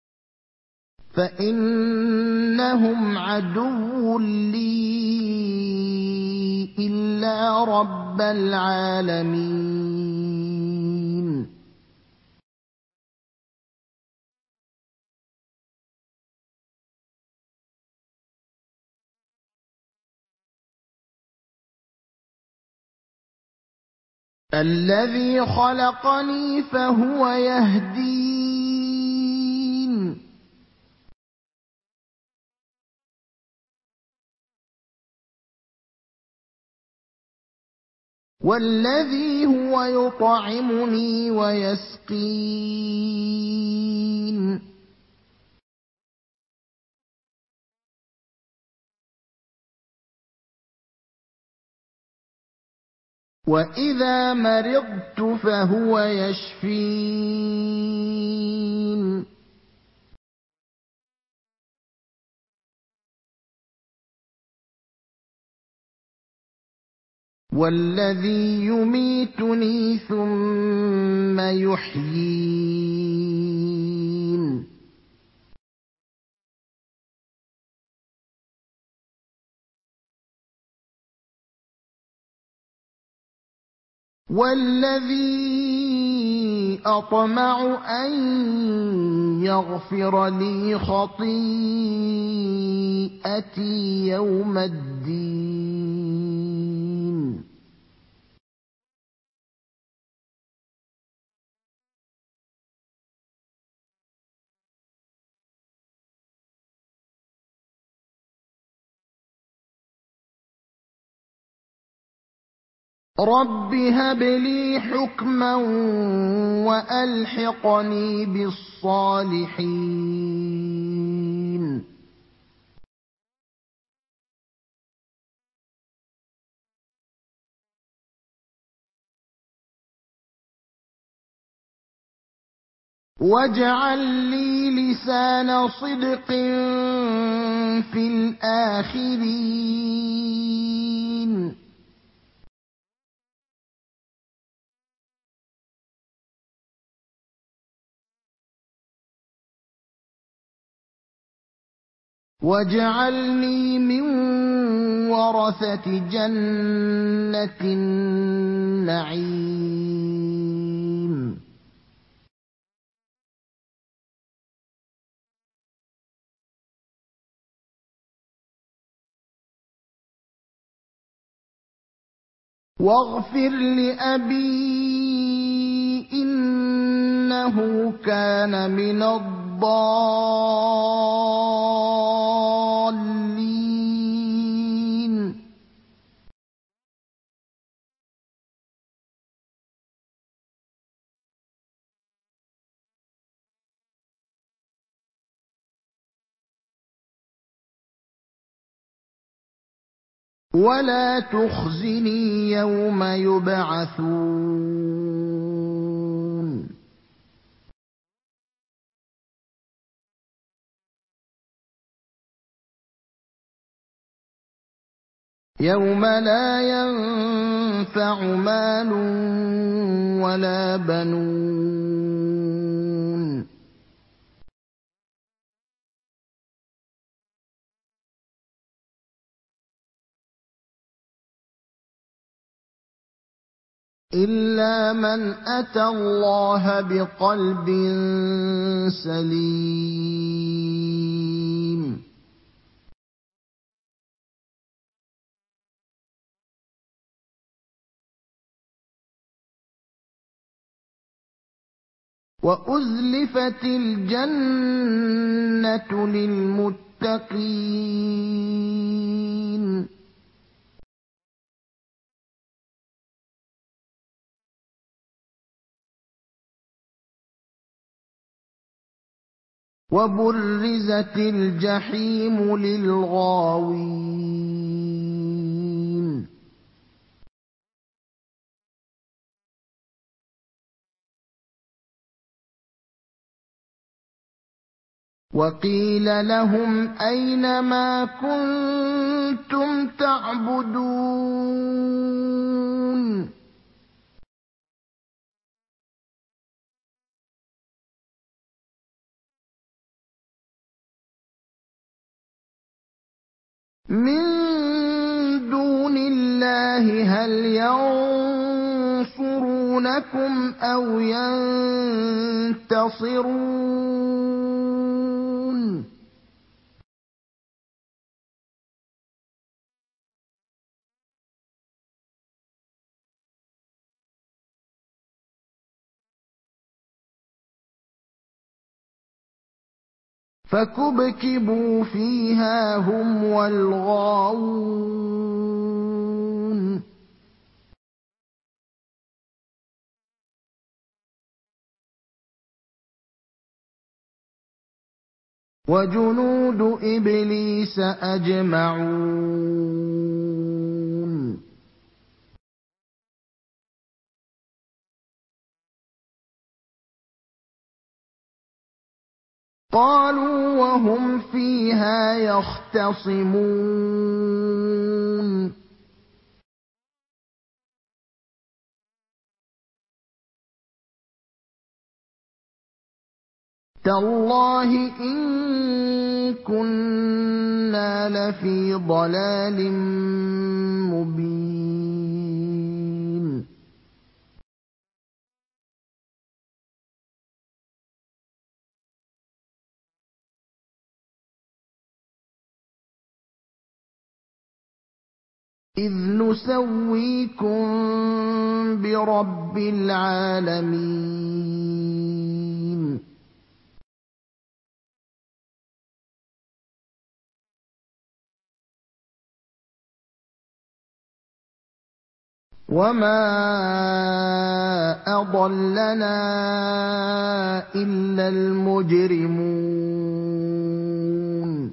فَإِنَّهُمْ عَدُوٌّ لِّي رب العالمين. الذي خلقني فهو يهدين. والذي هو يطعمني ويسقين. وإذا مرضت فهو يشفين. والذي يميتني ثم يحيين. والذي أطمع أن يغفر لي خطيئتي يوم الدين. رب هب لي حكما وألحقني بالصالحين. واجعل لي لسان صدق في الآخرين. واجعلني من ورثة جنة النعيم. واغفر لأبي إنه كان من الضالين. ولا تخزني يوم يبعثون. يوم لا ينفع مال ولا بنون إلا من أتى الله بقلب سليم. وأزلفت الجنة للمتقين. وبرزت الجحيم للغاوين. وقيل لهم أين ما كنتم تعبدون. من دون الله اللَّهِ هَلْ يَنصُرُونَكُمْ أَوْ يَنتَصِرُونَ فَكُبْكِبُوا فِيهَا هُمْ وَالْغَاوُونَ وَجُنُودُ إِبْلِيسَ أَجْمَعُونَ قَالُوا وَهُمْ فِيهَا يَخْتَصِمُونَ تَاللَّهِ إِن كُنَّا لَفِي ضَلَالٍ مُّبِينٍ إِذْ نُسَوِّيكُم بِرَبِّ الْعَالَمِينَ وَمَا أَضَلَّنَا إِلَّا الْمُجْرِمُونَ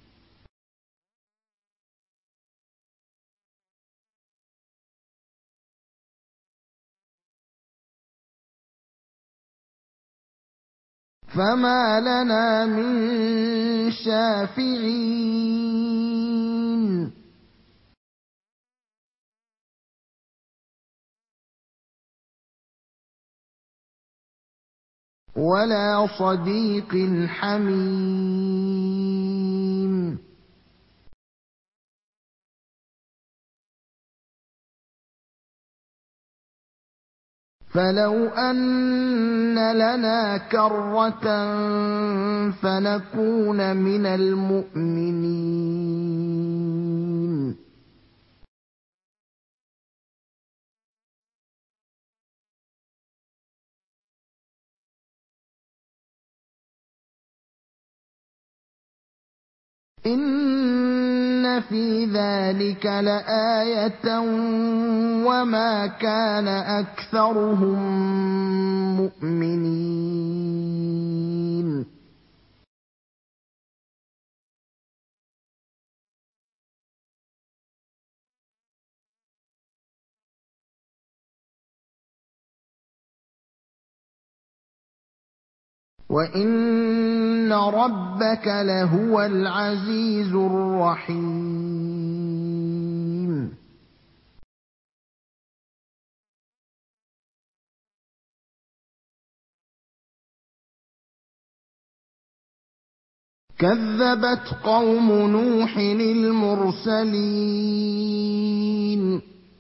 فَمَا لَنَا مِن شَافِعِينَ وَلَا صَدِيقٍ حَمِيمٍ فَلَوْ أَنَّ لَنَا كَرَّةً فَنَكُونَ مِنَ الْمُؤْمِنِينَ إِنَّ فِي ذَٰلِكَ لَآيَةً وَمَا كَانَ أَكْثَرُهُم مُّؤْمِنِينَ وَإِنَّ رَبَّكَ لَهُوَ الْعَزِيزُ الرَّحِيمُ كَذَّبَتْ قَوْمُ نُوحٍ الْمُرْسَلِينَ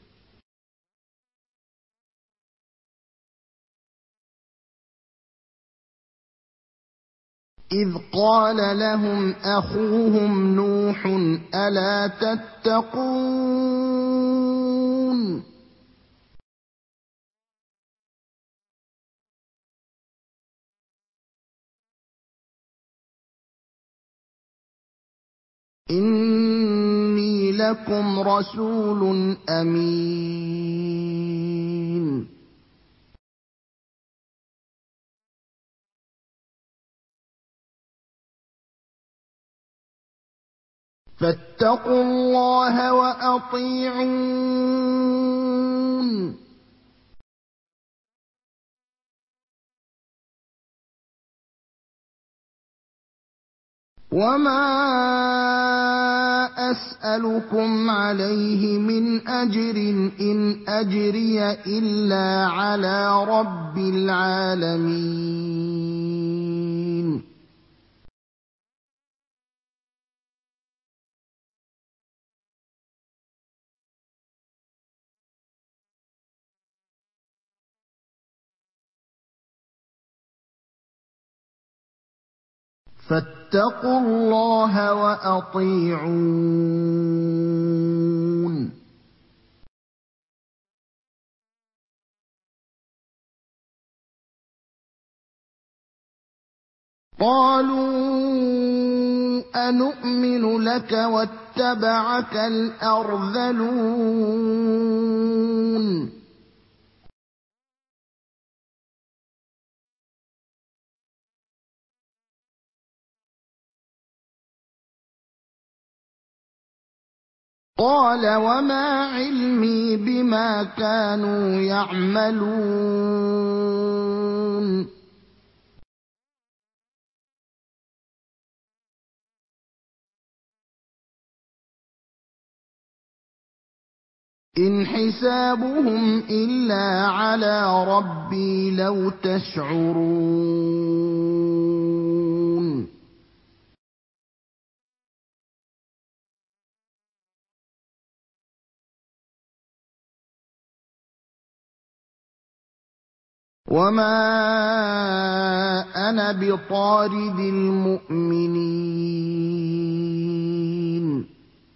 إِذْ قَالَ لَهُمْ أَخُوهُمْ نُوحٌ أَلَا تَتَّقُونَ إِنِّي لَكُمْ رَسُولٌ أَمِينٌ فَاتَّقُوا اللَّهَ وَأَطِيعُونِ وَمَا أَسْأَلُكُمْ عَلَيْهِ مِنْ أَجْرٍ ۖ إِنْ أَجْرِيَ إِلَّا عَلَىٰ رَبِّ الْعَالَمِينَ فاتقوا الله وأطيعون. قالوا أنؤمن لك واتبعك الأرذلون. قال وما علمي بما كانوا يعملون. إن حسابهم إلا على ربي لو تشعرون. وما أنا بطارد المؤمنين.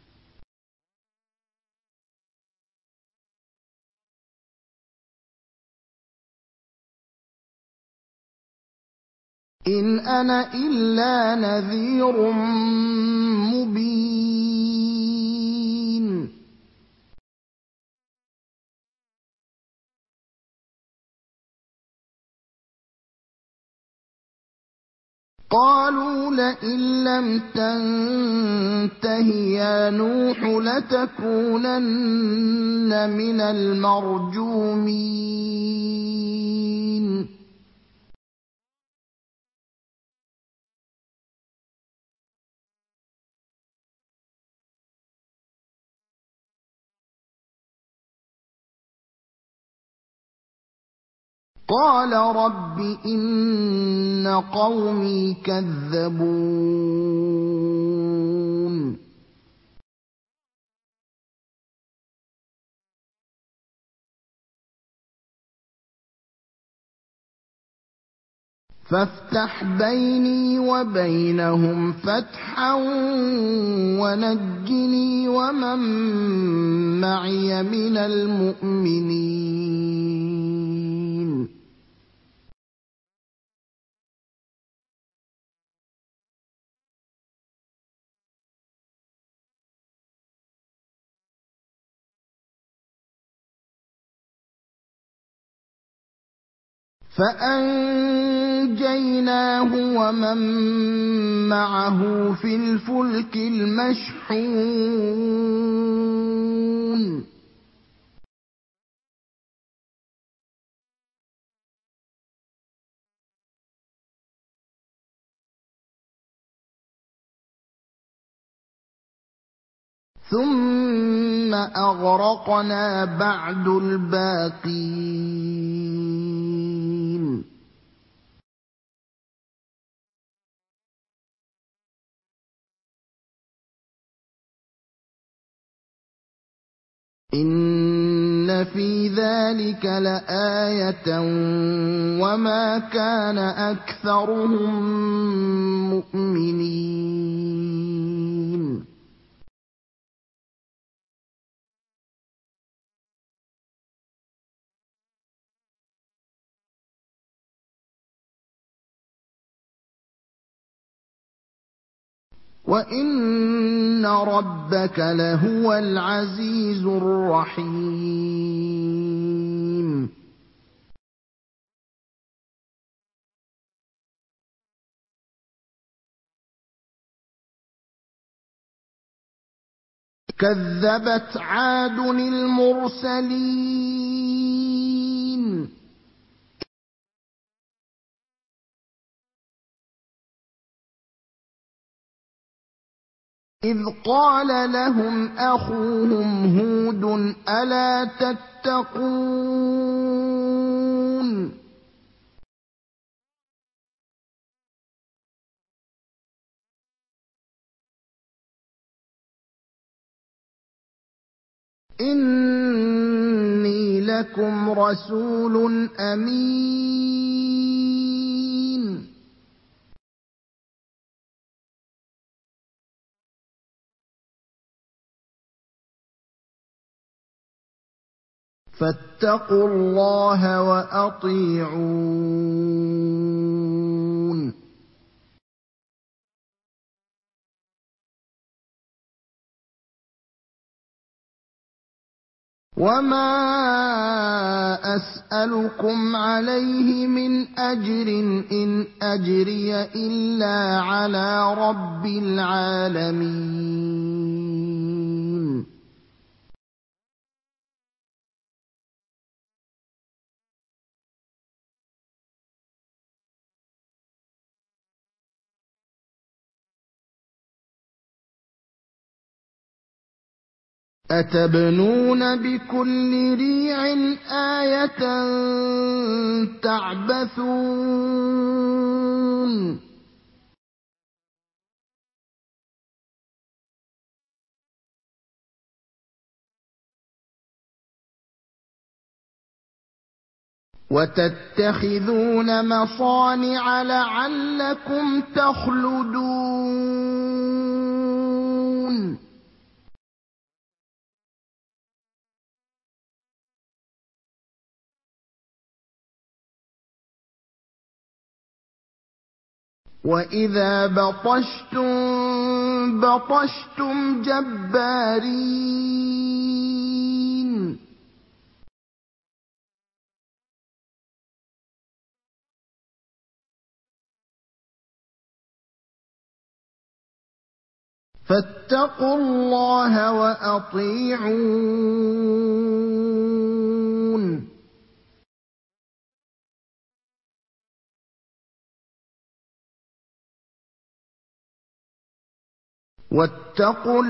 إن أنا إلا نذير مبين. قالوا لئن لم تنته يا نوح لتكونن من المرجومين. قال رب إن قومي كذبون. فافتح بيني وبينهم فتحا ونجني ومن معي من المؤمنين. فأنجيناه ومن معه في الفلك المشحون. ثم أغرقنا بعد الباقين. إن في ذلك لآية وما كان أكثرهم مؤمنين. وَإِنَّ رَبَّكَ لَهُوَ الْعَزِيزُ الرَّحِيمُ. كَذَّبَتْ عَادٌ الْمُرْسَلِينَ. إِذْ قَالَ لَهُمْ أَخُوهُمْ هُودٌ أَلَا تَتَّقُونَ إِنِّي لَكُمْ رَسُولٌ أَمِينٌ فاتقوا الله وأطيعون. وما أسألكم عليه من أجر إن أجري إلا على رب العالمين. أتبنون بكل ريع آية تعبثون. وتتخذون مصانع لعلكم تخلدون. وَإِذَا بَطَشْتُم بَطَشْتُمْ جَبَّارِينَ. فَاتَّقُوا اللَّهَ وَأَطِيعُونِ. وَاتَّقُوا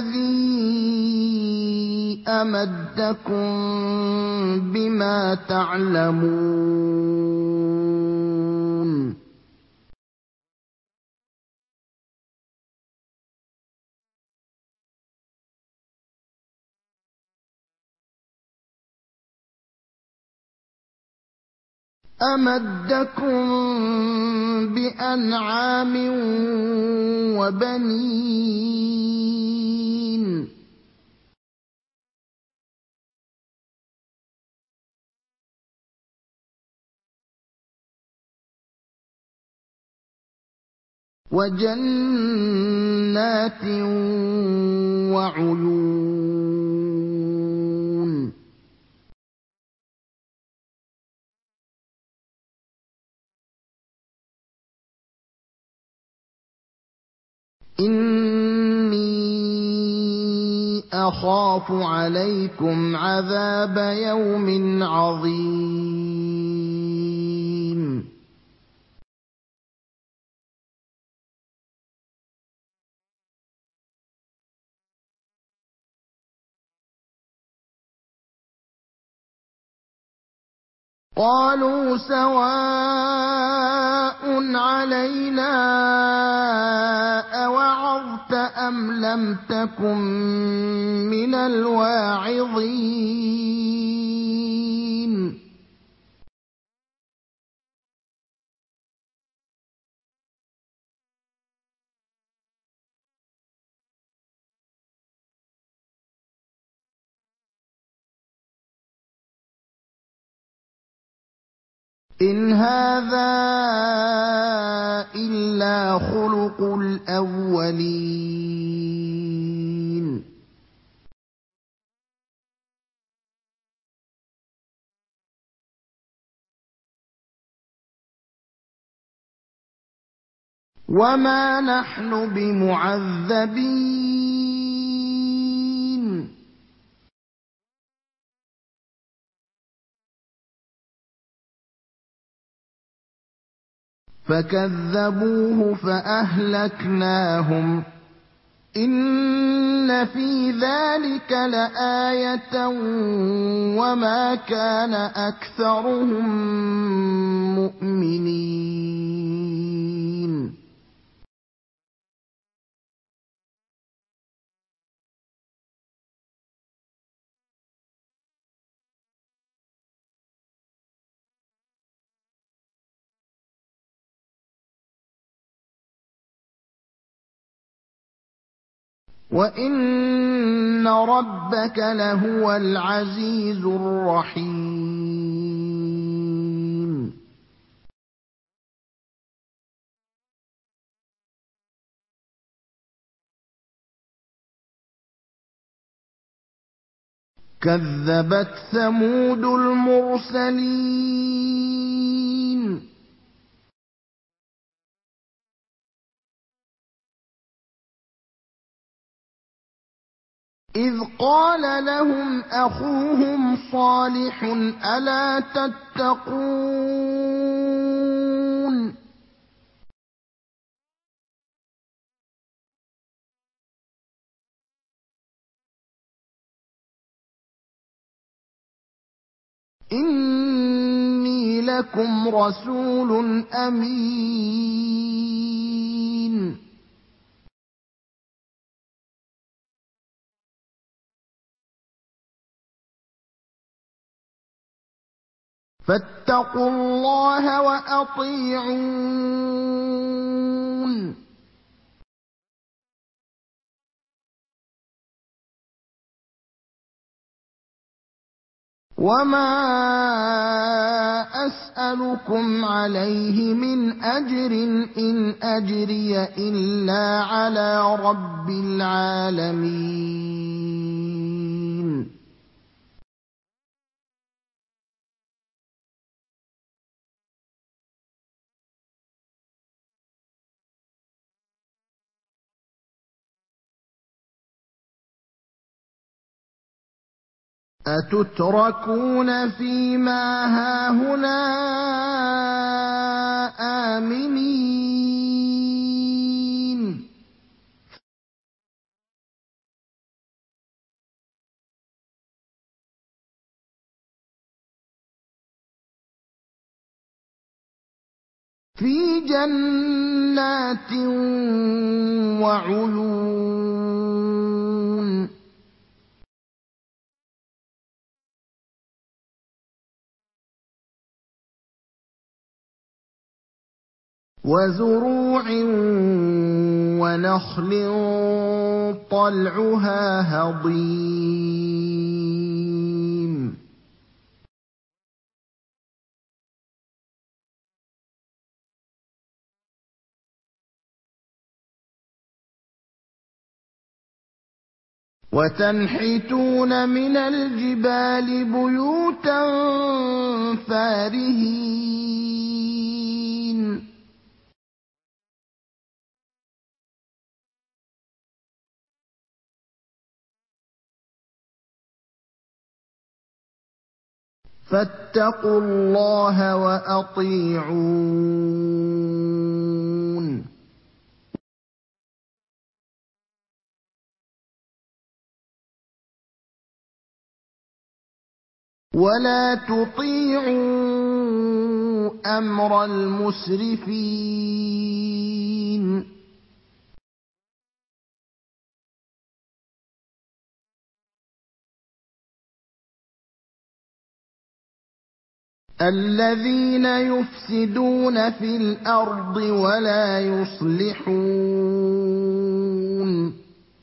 الَّذِي أَمَدَّكُم بِمَا تَعْلَمُونَ. أَمَدَّكُم بِأَنْعَامٍ وَبَنِينَ. وَجَنَّاتٍ وَعُيُونٍ. إِنِّي أَخَافُ عَلَيْكُمْ عَذَابَ يَوْمٍ عَظِيمٍ. قَالُوا سَوَاءٌ عَلَيْنَا أَوَعَظْتَ أَمْ لَمْ تَكُن مِّنَ الْوَاعِظِينَ. إِنْ هَٰذَا إِلَّا خُلُقُ الْأَوَّلِينَ. وَمَا نَحْنُ بِمُعَذَّبِينَ. فَكَذَّبُوهُ فَأَهْلَكْنَاهُمْ ۗ إِنَّ فِي ذَٰلِكَ لَآيَةً وَمَا كَانَ أَكْثَرُهُم مُّؤْمِنِينَ. وَإِنَّ رَبَّكَ لَهُوَ الْعَزِيزُ الرَّحِيمُ كَذَّبَتْ ثَمُودُ الْمُرْسَلِينَ إِذْ قَالَ لَهُمْ أَخُوهُمْ صَالِحٌ أَلَا تَتَّقُونَ إِنِّي لَكُمْ رَسُولٌ أَمِينٌ فَاتَّقُوا اللَّهَ وَأَطِيعُونِ وَمَا أَسْأَلُكُمْ عَلَيْهِ مِنْ أَجْرٍ ۖ إِنْ أَجْرِيَ إِلَّا عَلَىٰ رَبِّ الْعَالَمِينَ أَتُتْرَكُونَ فِي مَا هَاهُنَا آمِنِينَ فِي جَنَّاتٍ وَعُيُونٍ وَزُرُوعٍ وَنَخْلٍ طَلْعُهَا هَضِيمٌ وَتَنْحِتُونَ مِنَ الْجِبَالِ بُيُوتًا فَارِهِينَ فَاتَّقُوا اللَّهَ وَأَطِيعُونِ وَلَا تُطِيعُوا أَمْرَ الْمُسْرِفِينَ الَّذِينَ يُفْسِدُونَ فِي الْأَرْضِ وَلَا يُصْلِحُونَ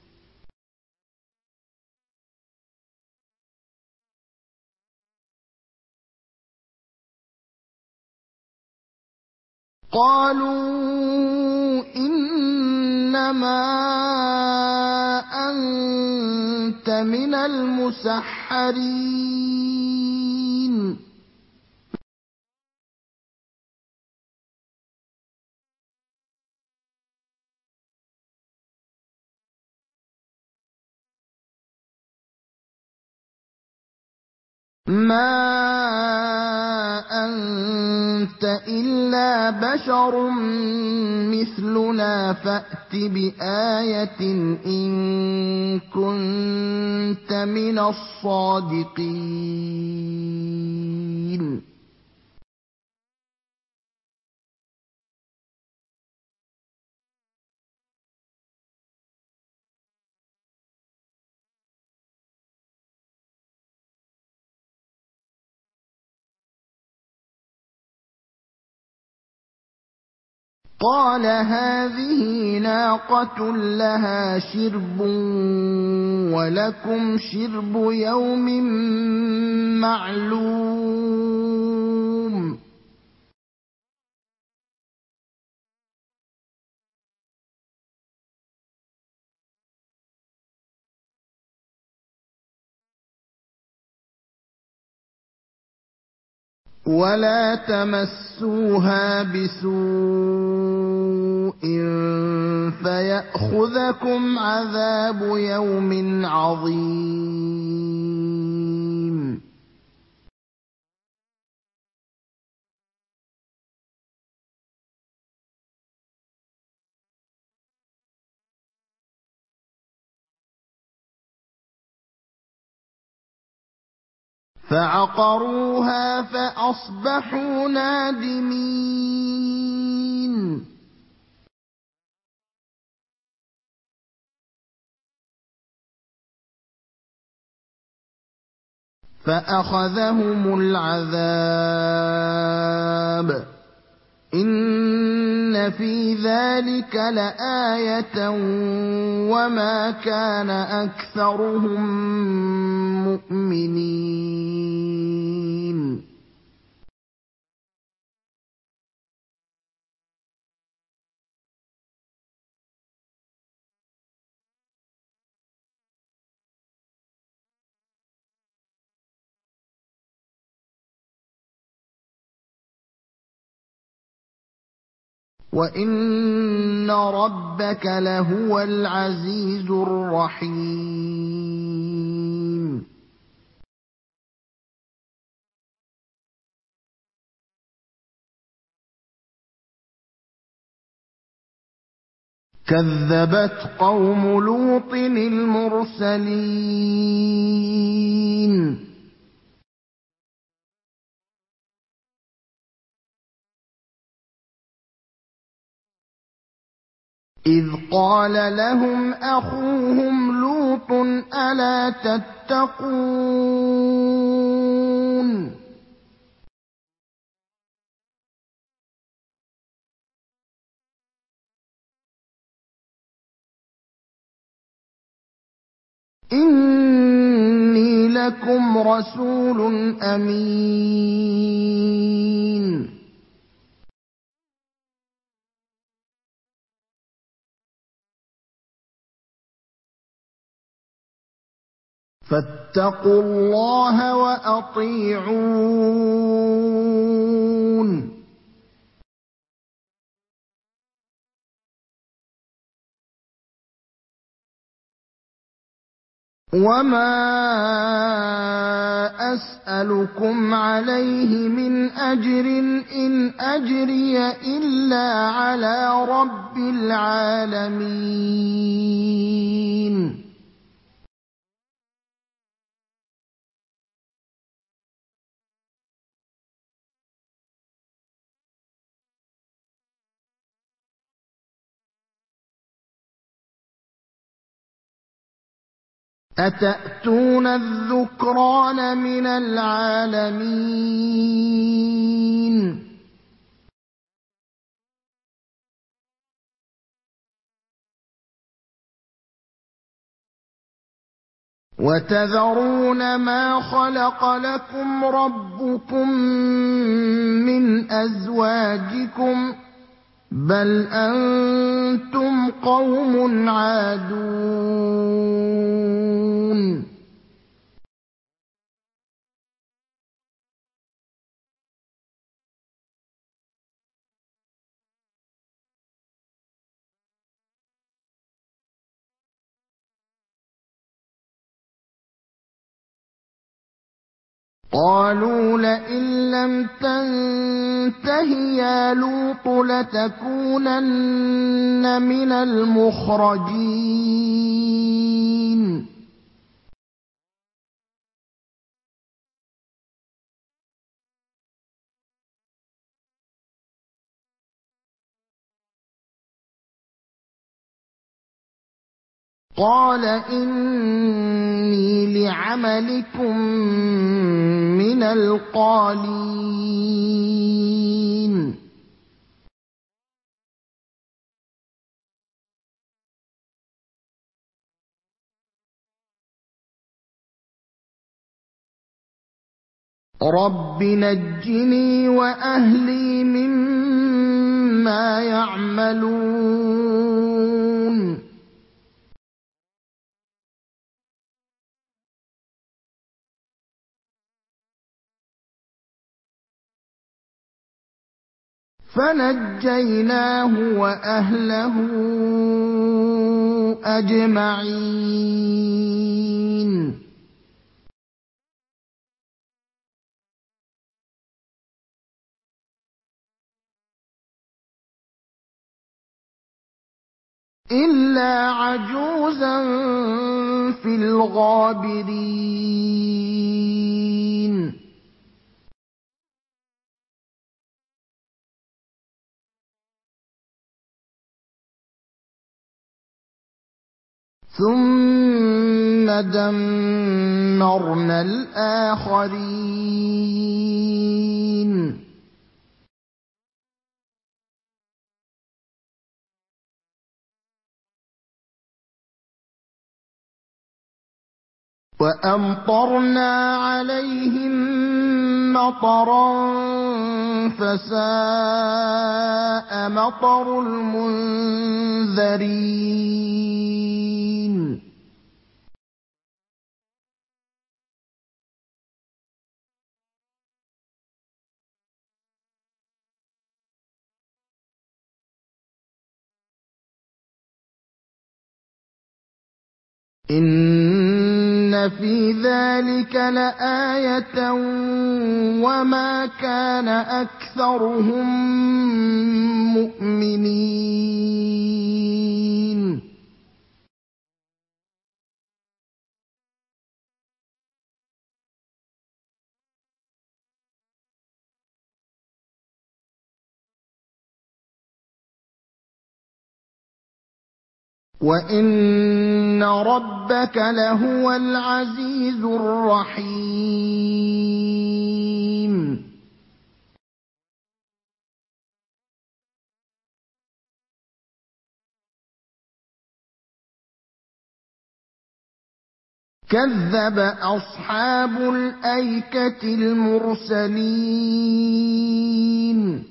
قَالُوا إِنَّمَا أَنتَ مِنَ الْمُسَحَّرِينَ مَا أَنتَ إِلَّا بَشَرٌ مِّثْلُنَا فَأْتِ بِآيَةٍ إِن كُنتَ مِنَ الصَّادِقِينَ قال هذه ناقة لها شرب ولكم شرب يوم معلوم. ولا تمسوها بسوء فيأخذكم عذاب يوم عظيم. فعقروها فأصبحوا نادمين. فأخذهم العذاب إن في ذلك لآية وما كان أكثرهم مؤمنين. وَإِنَّ رَبَّكَ لَهُوَ الْعَزِيزُ الرَّحِيمُ. كَذَّبَتْ قَوْمُ لُوطٍ الْمُرْسَلِينَ إِذْ قَالَ لَهُمْ أَخُوهُمْ لُوطٌ أَلَا تَتَّقُونَ إِنِّي لَكُمْ رَسُولٌ أَمِينٌ. فَاتَّقُوا اللَّهَ وَأَطِيعُونِ. وَمَا أَسْأَلُكُمْ عَلَيْهِ مِنْ أَجْرٍ إِنْ أَجْرِيَ إِلَّا عَلَىٰ رَبِّ الْعَالَمِينَ. أَتَأْتُونَ الذُّكْرَانَ مِنَ الْعَالَمِينَ وَتَذَرُونَ مَا خَلَقَ لَكُمْ رَبُّكُم مِّنْ أَزْوَاجِكُم ۚ بَلْ أَنتُمْ قَوْمٌ عَادُونَ قَالُوا لَئِن لَّمْ تَنتَهِ يَا لُوطُ لَتَكُونَنَّ مِنَ الْمُخْرَجِينَ قَالَ إِنِّي لِعَمَلِكُم مِّنَ الْقَالِينَ رب نجني وأهلي مما يعملون فنجيناه وأهله أجمعين إلا عجوزا في الغابرين ثم دمرنا الآخرين وأمطرنا عليهم مطرا فساء مطر المنذرين إن في ذلك لآية وما كان أكثرهم مؤمنين وإن ربك لهو العزيز الرحيم كذب أصحاب الأيكة المرسلين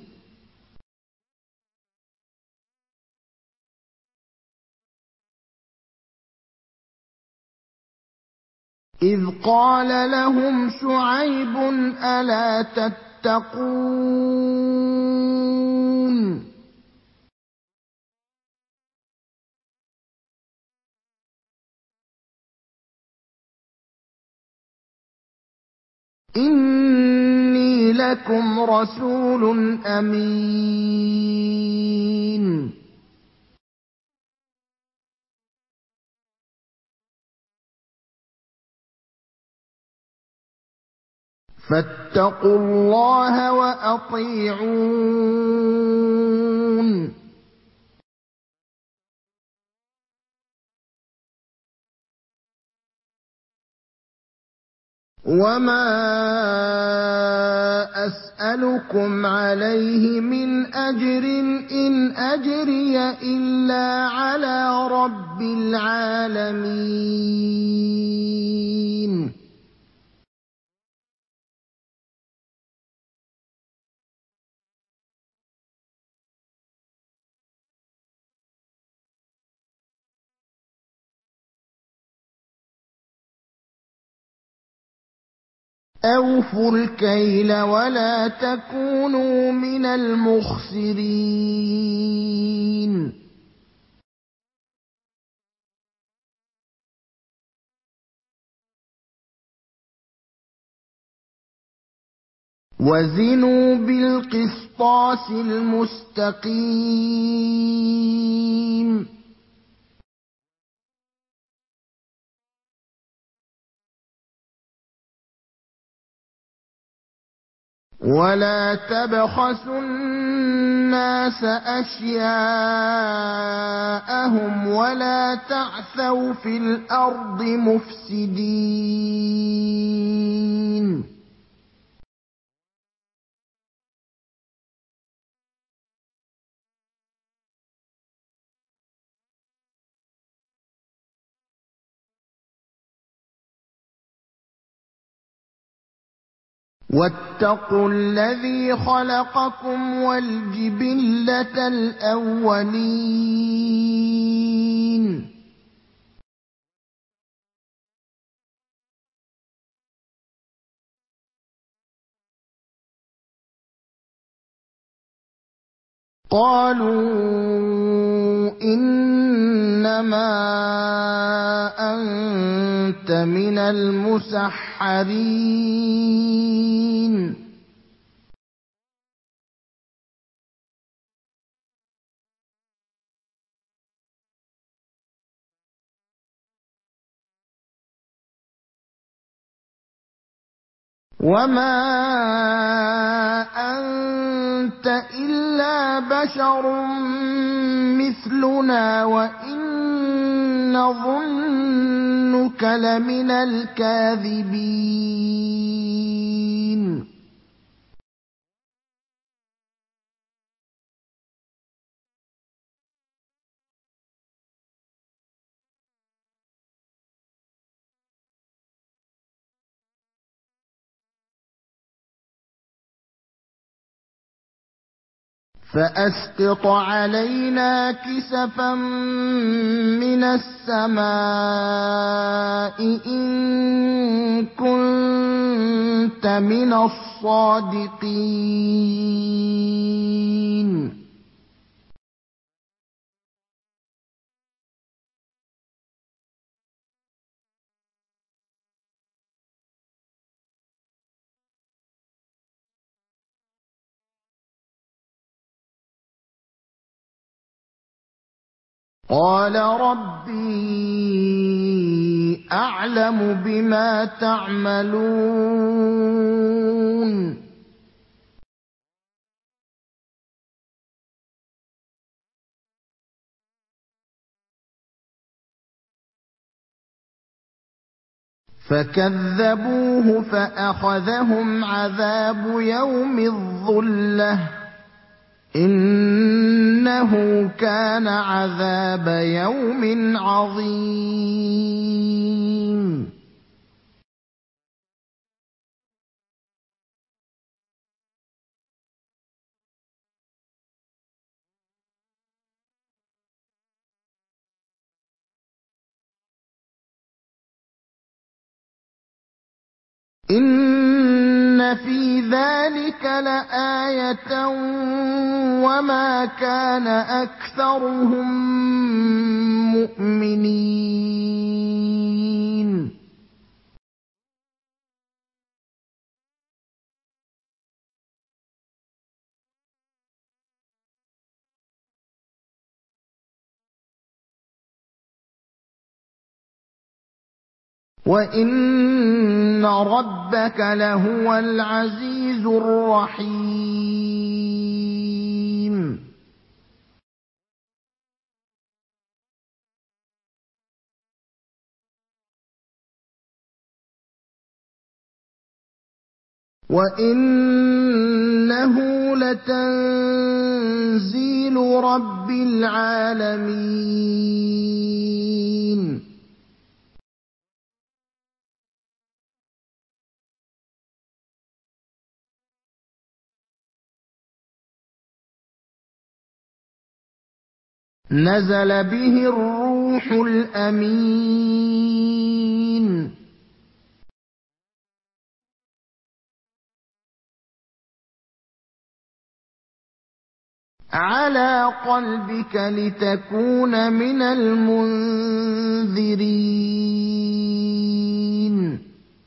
إذ قال لهم شعيب ألا تتقون إني لكم رسول أمين فاتقوا الله وأطيعون وما أسألكم عليه من أجر إن أجري إلا على رب العالمين أوفوا الكيل ولا تكونوا من المخسرين وزنوا بالقسطاس المستقيم ولا تبخسوا الناس أشياءهم ولا تعثوا في الأرض مفسدين واتقوا الذي خلقكم والجبلة الأولين قالوا إنما أنت من المسحرين وما أنت إلا بشر مثلنا وإن نظنك لمن الكاذبين فأسقط علينا كسفا من السماء إن كنت من الصادقين قال ربي أعلم بما تعملون فكذبوه فأخذهم عذاب يوم الظلة إنه كان عذاب يوم عظيم إن في ذلك لآية وما كان أكثرهم مؤمنين وإن ربك لهو العزيز الرحيم وإنه لتنزيل رب العالمين نزل به الروح الأمين على قلبك لتكون من المنذرين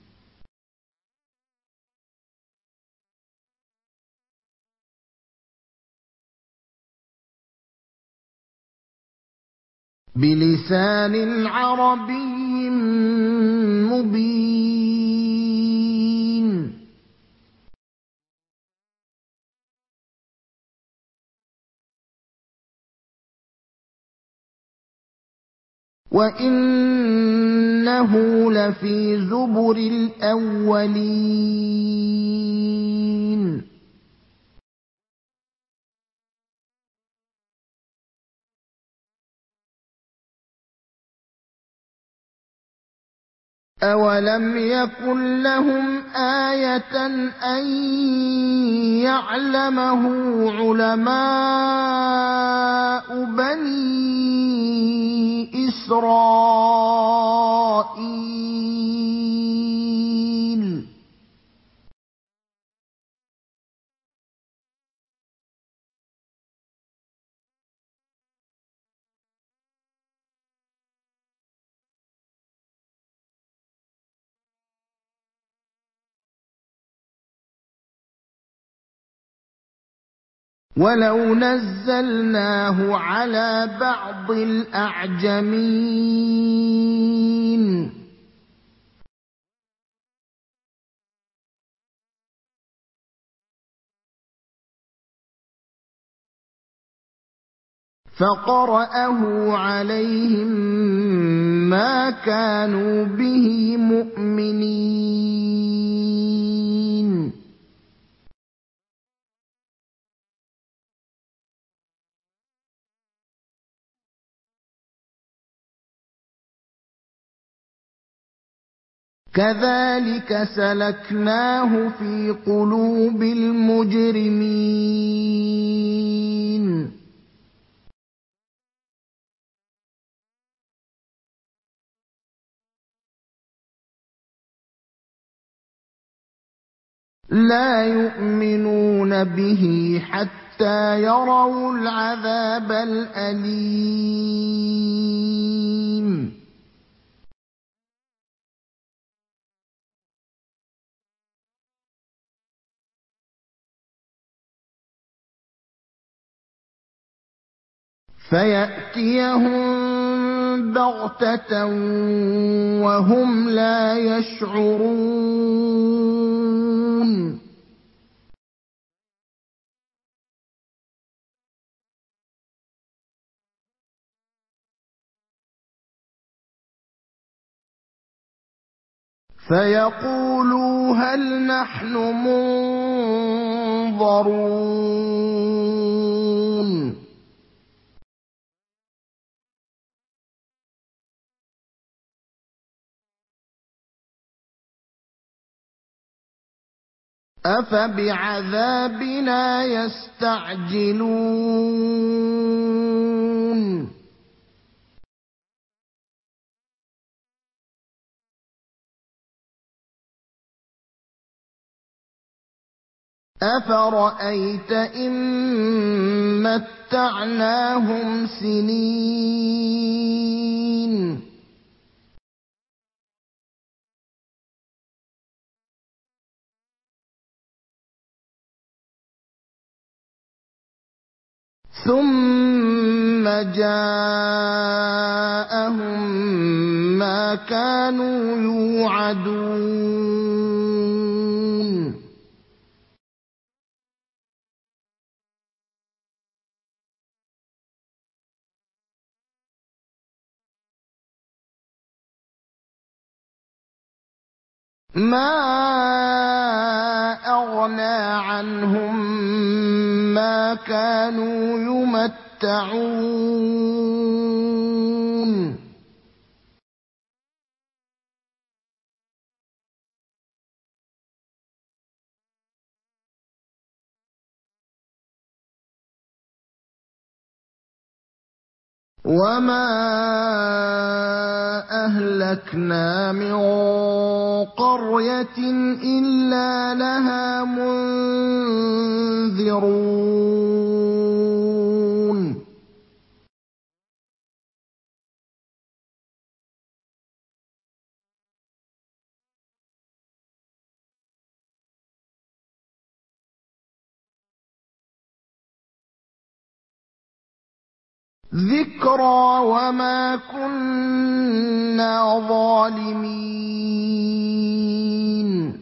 بلسان عربي مبين وإنه لفي زبر الأولين أَوَلَمْ يَكُن لَّهُمْ آيَةً أَن يَعْلَمَهُ عُلَمَاءُ بَنِي إِسْرَائِيلَ وَلَوْ نَزَّلْنَاهُ عَلَىٰ بَعْضِ الْأَعْجَمِينَ فَقَرَأَهُ عَلَيْهِم مَّا كَانُوا بِهِ مُؤْمِنِينَ كَذَٰلِكَ سَلَكْنَاهُ فِي قُلُوبِ الْمُجْرِمِينَ لَا يُؤْمِنُونَ بِهِ حَتَّىٰ يَرَوُا الْعَذَابَ الْأَلِيمَ فَيَأْتِيَهُم بَغْتَةً وَهُمْ لَا يَشْعُرُونَ فَيَقُولُوا هَلْ نَحْنُ مُنظَرُونَ أَفَبِعَذَابِنَا يَسْتَعْجِلُونَ أَفَرَأَيْتَ إِن مَّتَّعْنَاهُمْ سِنِينَ ثُمَّ جَاءَهُم مَّا كَانُوا يُوعَدُونَ مَا أَغْنَىٰ عَنْهُم مَّا كَانُوا يُمَتَّعُونَ وَمَا أَهْلَكْنَا مِن قَرْيَةٍ إِلَّا لَهَا مُنذِرُونَ ذِكْرَىٰ وَمَا كُنَّا ظَالِمِينَ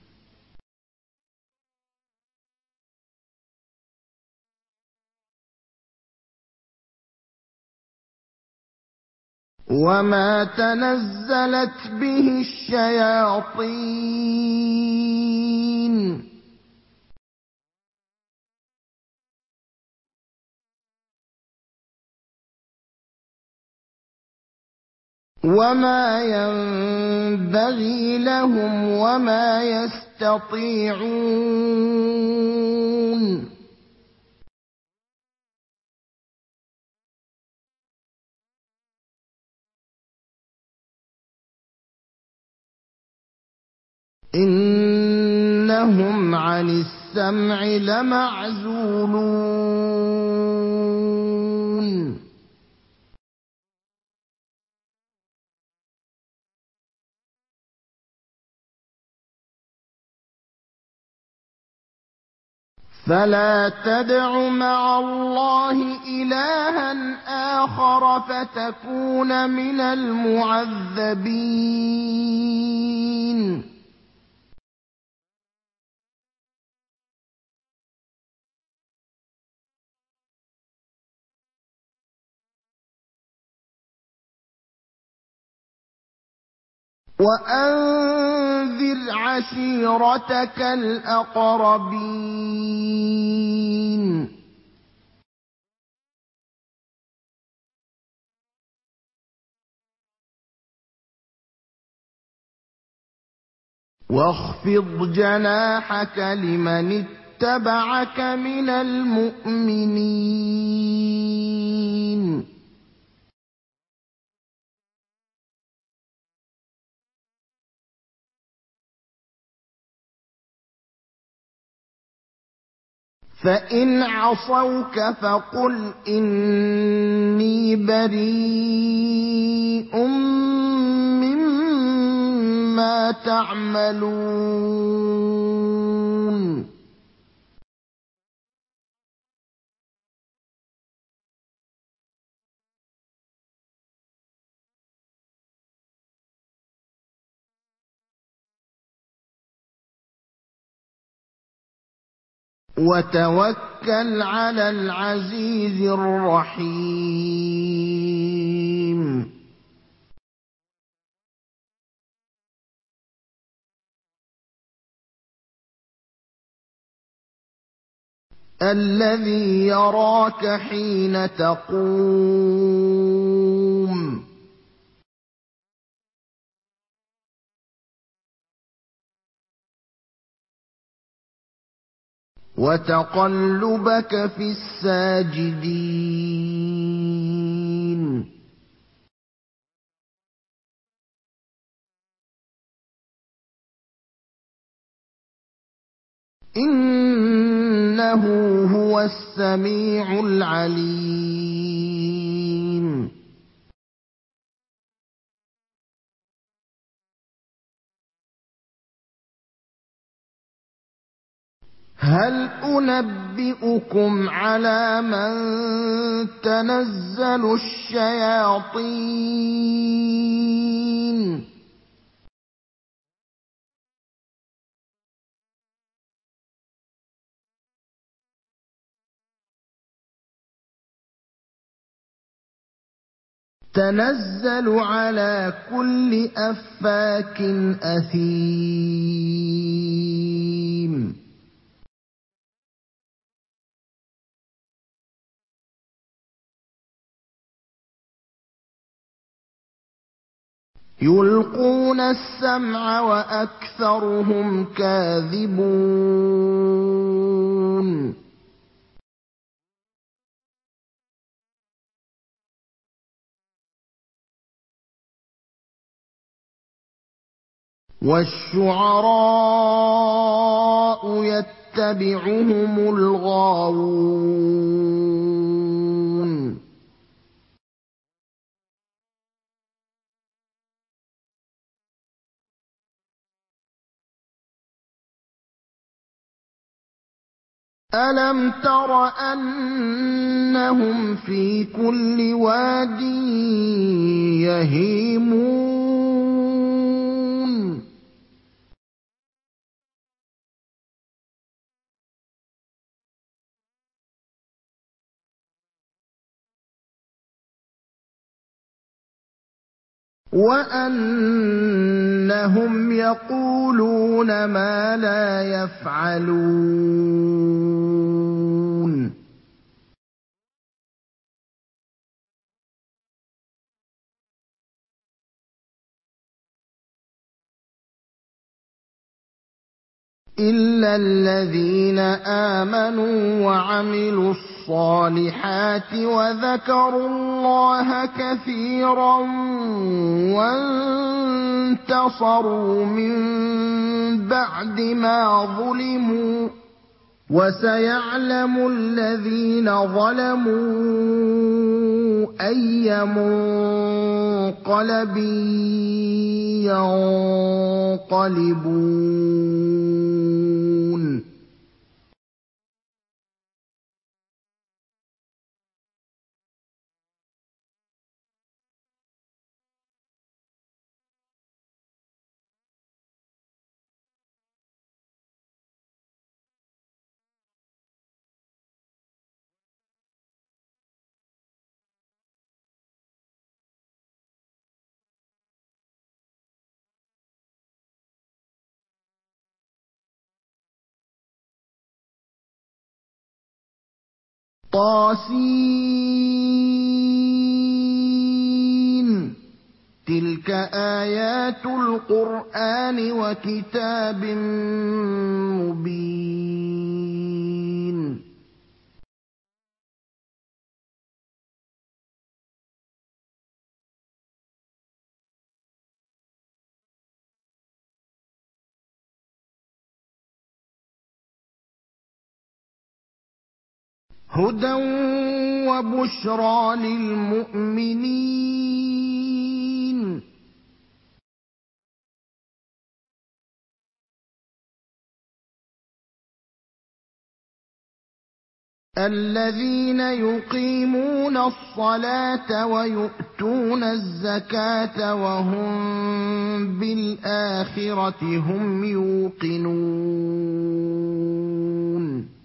وَمَا تَنَزَّلَتْ بِهِ الشَّيَاطِينُ وما ينبغي لهم وما يستطيعون إنهم عن السمع لمعزولون فلا تدع مع الله إلها آخر فتكون من المعذبين وأنذر عشيرتك الأقربين واخفض جناحك لمن اتبعك من المؤمنين فإن عصوك فقل إني بريء مما تعملون وتوكل على العزيز الرحيم الذي يراك حين تقوم وتقلبك في الساجدين إنه هو السميع العليم هل أنبئكم على من تنزل الشياطين تنزل على كل أفاك أثيم يلقون السمع وأكثرهم كاذبون والشعراء يتبعهم الغاوون ألم تر أنهم في كل واد يهيمون وأنهم يقولون ما لا يفعلون إِلَّا الَّذِينَ آمَنُوا وَعَمِلُوا الصَّالِحَاتِ وَذَكَرُوا اللَّهَ كَثِيرًا وَانتَصَرُوا مِن بَعْدِ مَا ظُلِمُوا ۗ وَسَيَعْلَمُ الَّذِينَ ظَلَمُوا أَيَّ مُنقَلَبٍ يَنقَلِبُونَ طسم. تِلْكَ آيَاتُ الْقُرْآنِ وَكِتَابٍ مُّبِينٍ. هُدًى وَبُشْرَىٰ لِلْمُؤْمِنِينَ. الَّذِينَ يُقِيمُونَ الصَّلَاةَ وَيُؤْتُونَ الزَّكَاةَ وَهُم بِالْآخِرَةِ هُمْ يُوقِنُونَ.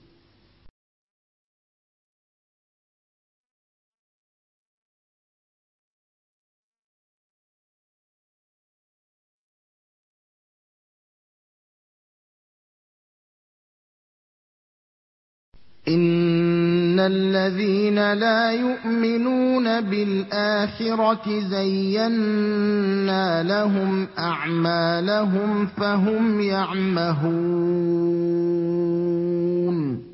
إِنَّ الَّذِينَ لَا يُؤْمِنُونَ بِالْآخِرَةِ زَيَّنَّا لَهُمْ أَعْمَالَهُمْ فَهُمْ يَعْمَهُونَ.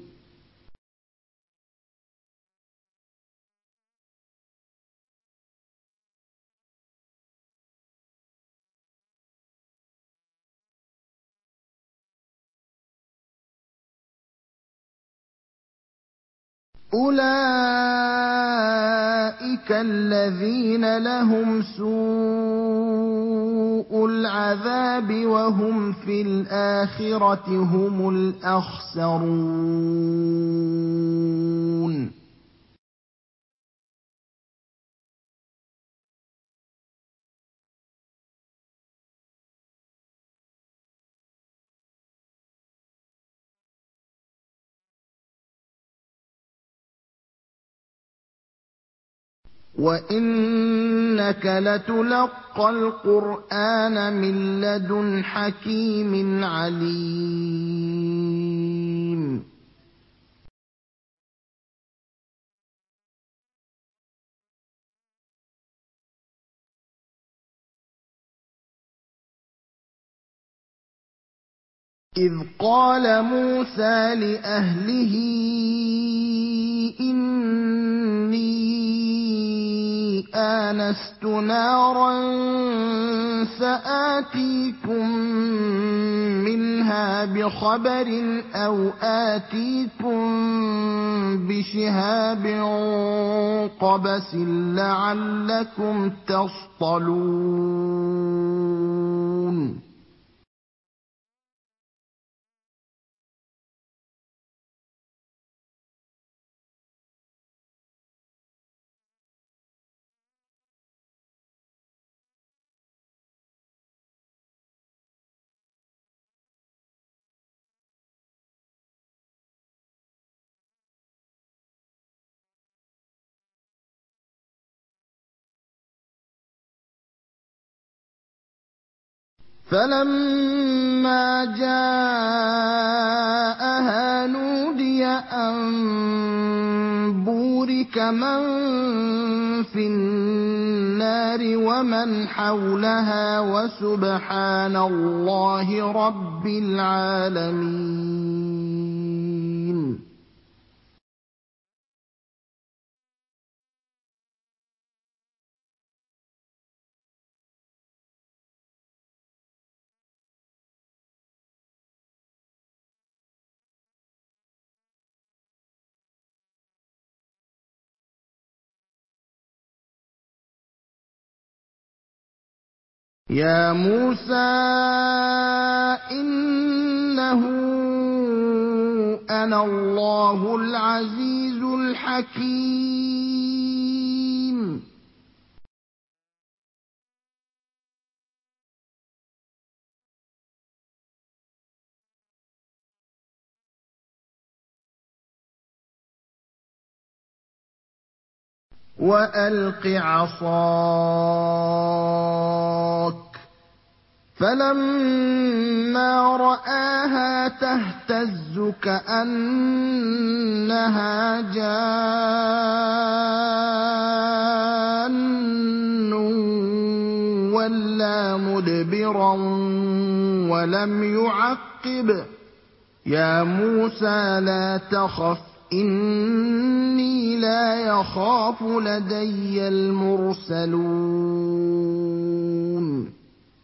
أُولَٰئِكَ الَّذِينَ لَهُمْ سُوءُ الْعَذَابِ وَهُمْ فِي الْآخِرَةِ هُمُ الْأَخْسَرُونَ. وَإِنَّكَ لَتُلَقَّى الْقُرْآنَ مِن لَّدُنْ حَكِيمٍ عَلِيمٍ. إِذْ قَالَ مُوسَىٰ لِأَهْلِهِ إِنِّي آنَسْتُ نَارًا سَآتِيكُم مِّنْهَا بِخَبَرٍ أَوْ آتِيكُم بِشِهَابٍ قَبَسٍ لَّعَلَّكُمْ تَصْطَلُونَ. فَلَمَّا جَاءَهَا نُودِيَ أَن بُورِكَ مَن فِي النَّارِ النَّارِ وَمَنْ حَوْلَهَا وَسُبْحَانَ اللَّهِ رَبِّ الْعَالَمِينَ يَا مُوسَىٰ إِنَّهُ أَنَا اللَّهُ الْعَزِيزُ الْحَكِيمُ وَأَلْقِ عَصَاكَ ۖ فَلَمَّا رَآهَا تَهْتَزُّ كَأَنَّهَا جَانٌّ وَلَّىٰ مُدْبِرًا وَلَمْ يُعَقِّبْ ۚ يَا مُوسَىٰ لَا تَخَفْ إِنِّي لَا يَخَافُ لَدَيَّ الْمُرْسَلُونَ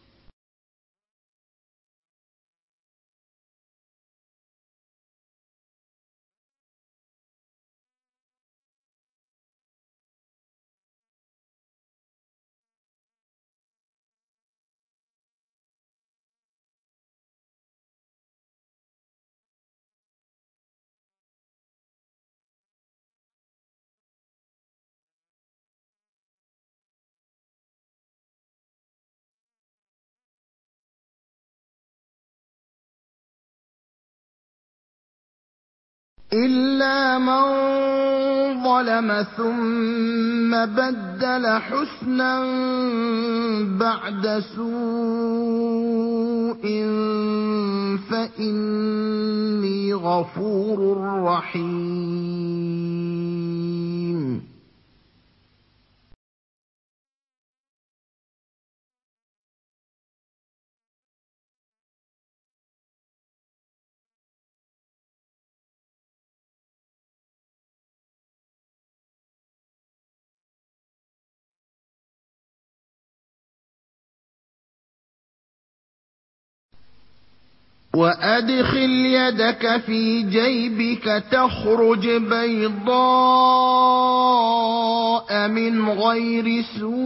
إِلَّا مَن ظَلَمَ ثُمَّ بَدَّلَ حُسْنًا بَعْدَ سُوءٍ فَإِنِّي غَفُورٌ رَّحِيمٌ وَأَدْخِلْ يَدَكَ فِي جَيْبِكَ تَخْرُجْ بَيْضَاءَ مِنْ غَيْرِ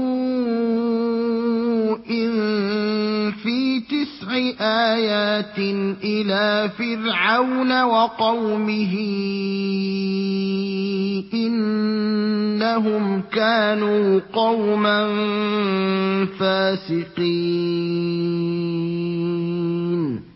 سُوءٍ فِي 9 آيَاتٍ إِلَىٰ فِرْعَوْنَ وَقَوْمِهِ ۚ إِنَّهُمْ كَانُوا قَوْمًا فَاسِقِينَ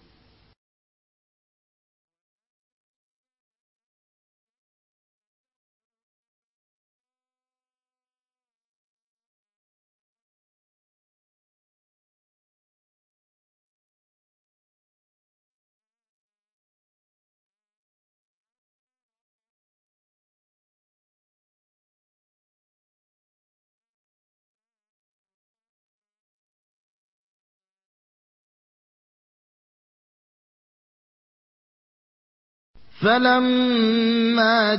فَلَمَّا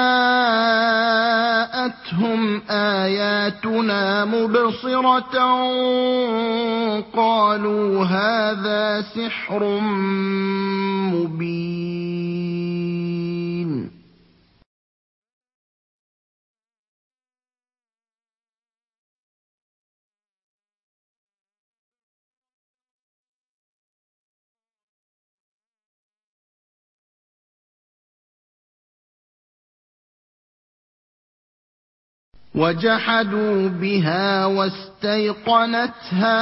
جَاءَتْهُمْ آيَاتُنَا مُبْصِرَةً قَالُوا هَٰذَا سِحْرٌ مُّبِينٌ وَجَحَدُوا بِهَا وَاسْتَيْقَنَتْهَا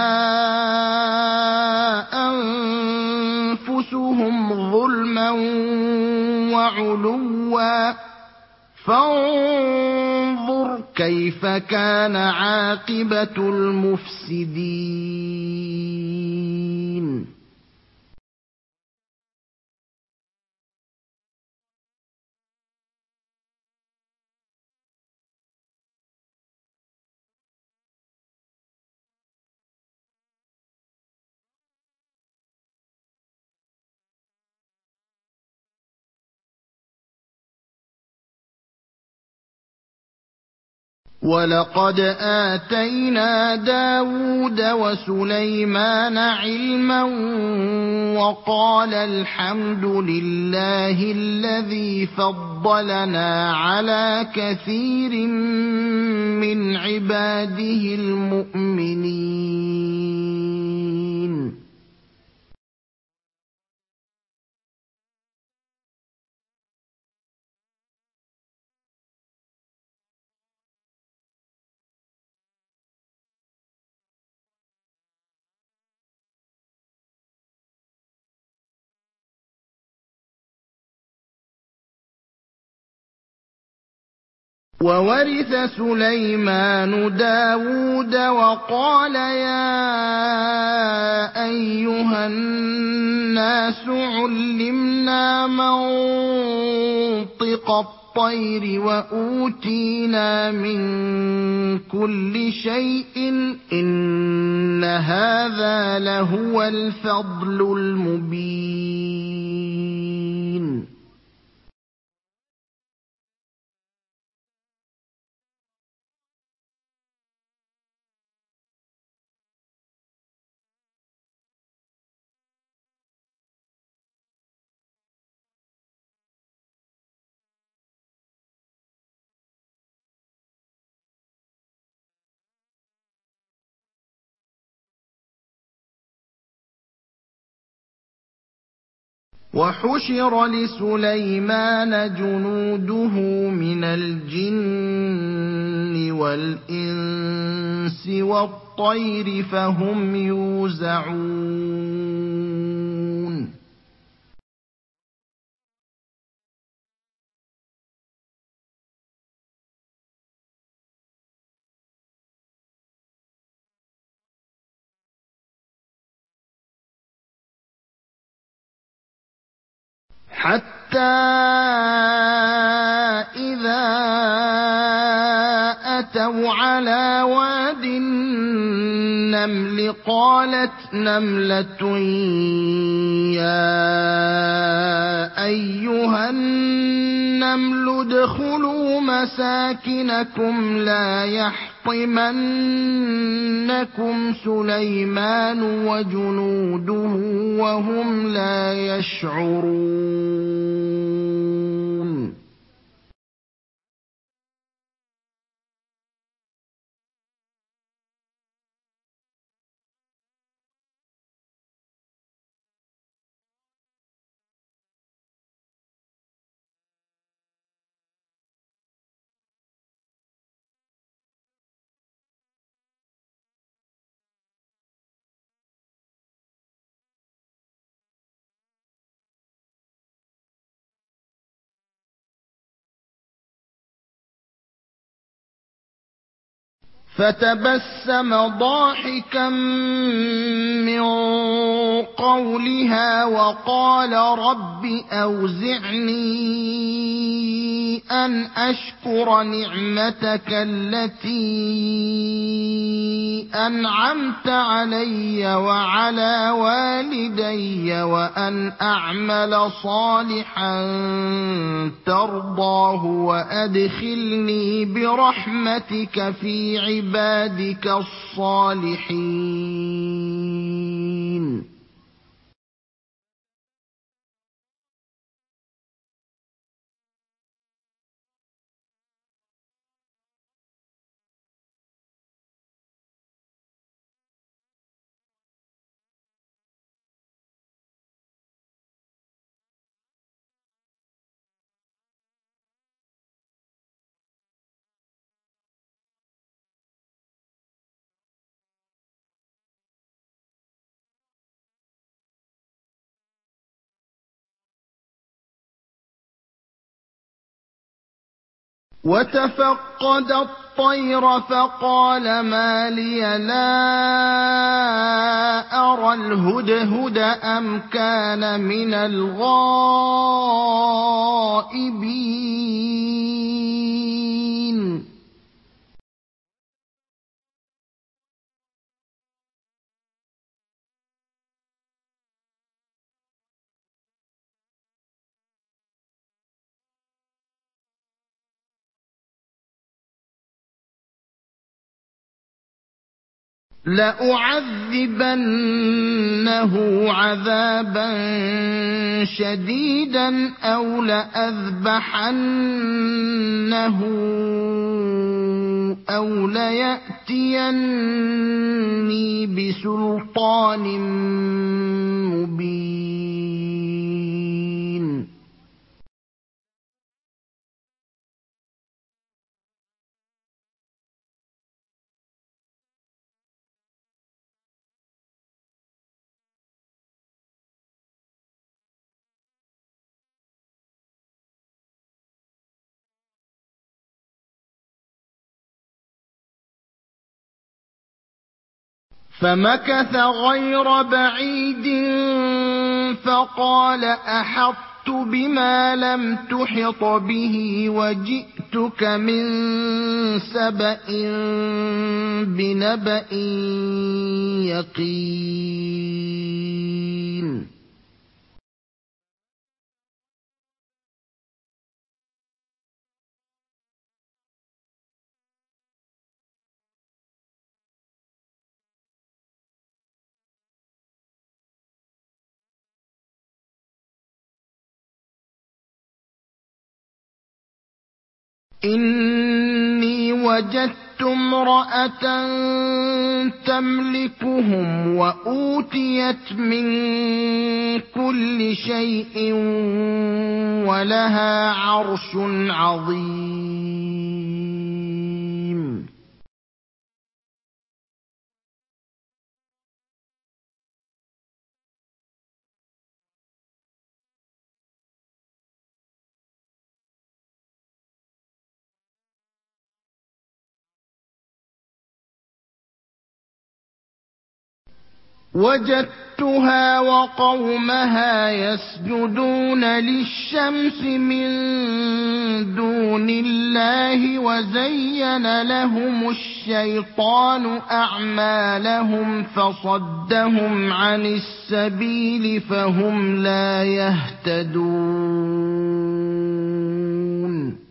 أَنفُسُهُمْ ظُلْمًا وَعُلُوًّا ۚ فَانظُرْ كَيْفَ كَانَ عَاقِبَةُ الْمُفْسِدِينَ وَلَقَدْ آتَيْنَا دَاوُودَ وَسُلَيْمَانَ عِلْمًا وَقَالَا الْحَمْدُ لِلَّهِ الَّذِي فَضَّلَنَا عَلَىٰ كَثِيرٍ مِّنْ عِبَادِهِ الْمُؤْمِنِينَ وَوَرِثَ سُلَيْمَانُ دَاوُودَ وَقَالَ يَا أَيُّهَا النَّاسُ عُلِّمْنَا مَنطِقَ الطَّيْرِ وَأُوتِينَا مِن كُلِّ شَيْءٍ ۖ إِنَّ هَٰذَا لَهُوَ الْفَضْلُ الْمُبِينُ وَحُشِرَ لِسُلَيْمَانَ جُنُودُهُ مِنَ الْجِنِّ وَالْإِنسِ وَالطَّيْرِ فَهُمْ يُوزَعُونَ حَتَّىٰ إِذَا أَتَوْا عَلَىٰ وَادِ النَّمْلِ قَالَتْ نَمْلَةٌ يَا أَيُّهَا النَّمْلُ ادْخُلُوا مَسَاكِنَكُمْ لَا يَحْطِمَنَّكُمْ سُلَيْمَانُ وَجُنُودُهُ وَهُمْ لَا يَشْعُرُونَ فَتَبَسَّمَ ضَاحِكًا مِّن قَوْلِهَا وَقَالَ رَبِّ أَوْزِعْنِي أَنْ أَشْكُرَ نِعْمَتَكَ الَّتِي أَنْعَمْتَ عَلَيَّ وَعَلَىٰ وَالِدَيَّ وَأَنْ أَعْمَلَ صَالِحًا تَرْضَاهُ وَأَدْخِلْنِي بِرَحْمَتِكَ فِي عِبَادِكَ الصَّالِحِينَ وَتَفَقَّدَ الطَّيْرَ فَقَالَ مَا لِيَ لَا أَرَى الْهُدْهُدَ أَمْ كَانَ مِنَ الْغَائِبِينَ لأعذبنه عذابا شديدا أو لأذبحنه أو ليأتيني بسلطان مبين فمكث غير بعيد فقال أحطت بما لم تحط به وجئتك من سبأ بنبأ يقين إني وجدت امرأة تملكهم وأوتيت من كل شيء ولها عرش عظيم وجدتها وقومها يسجدون للشمس من دون الله وزين لهم الشيطان أعمالهم فصدهم عن السبيل فهم لا يهتدون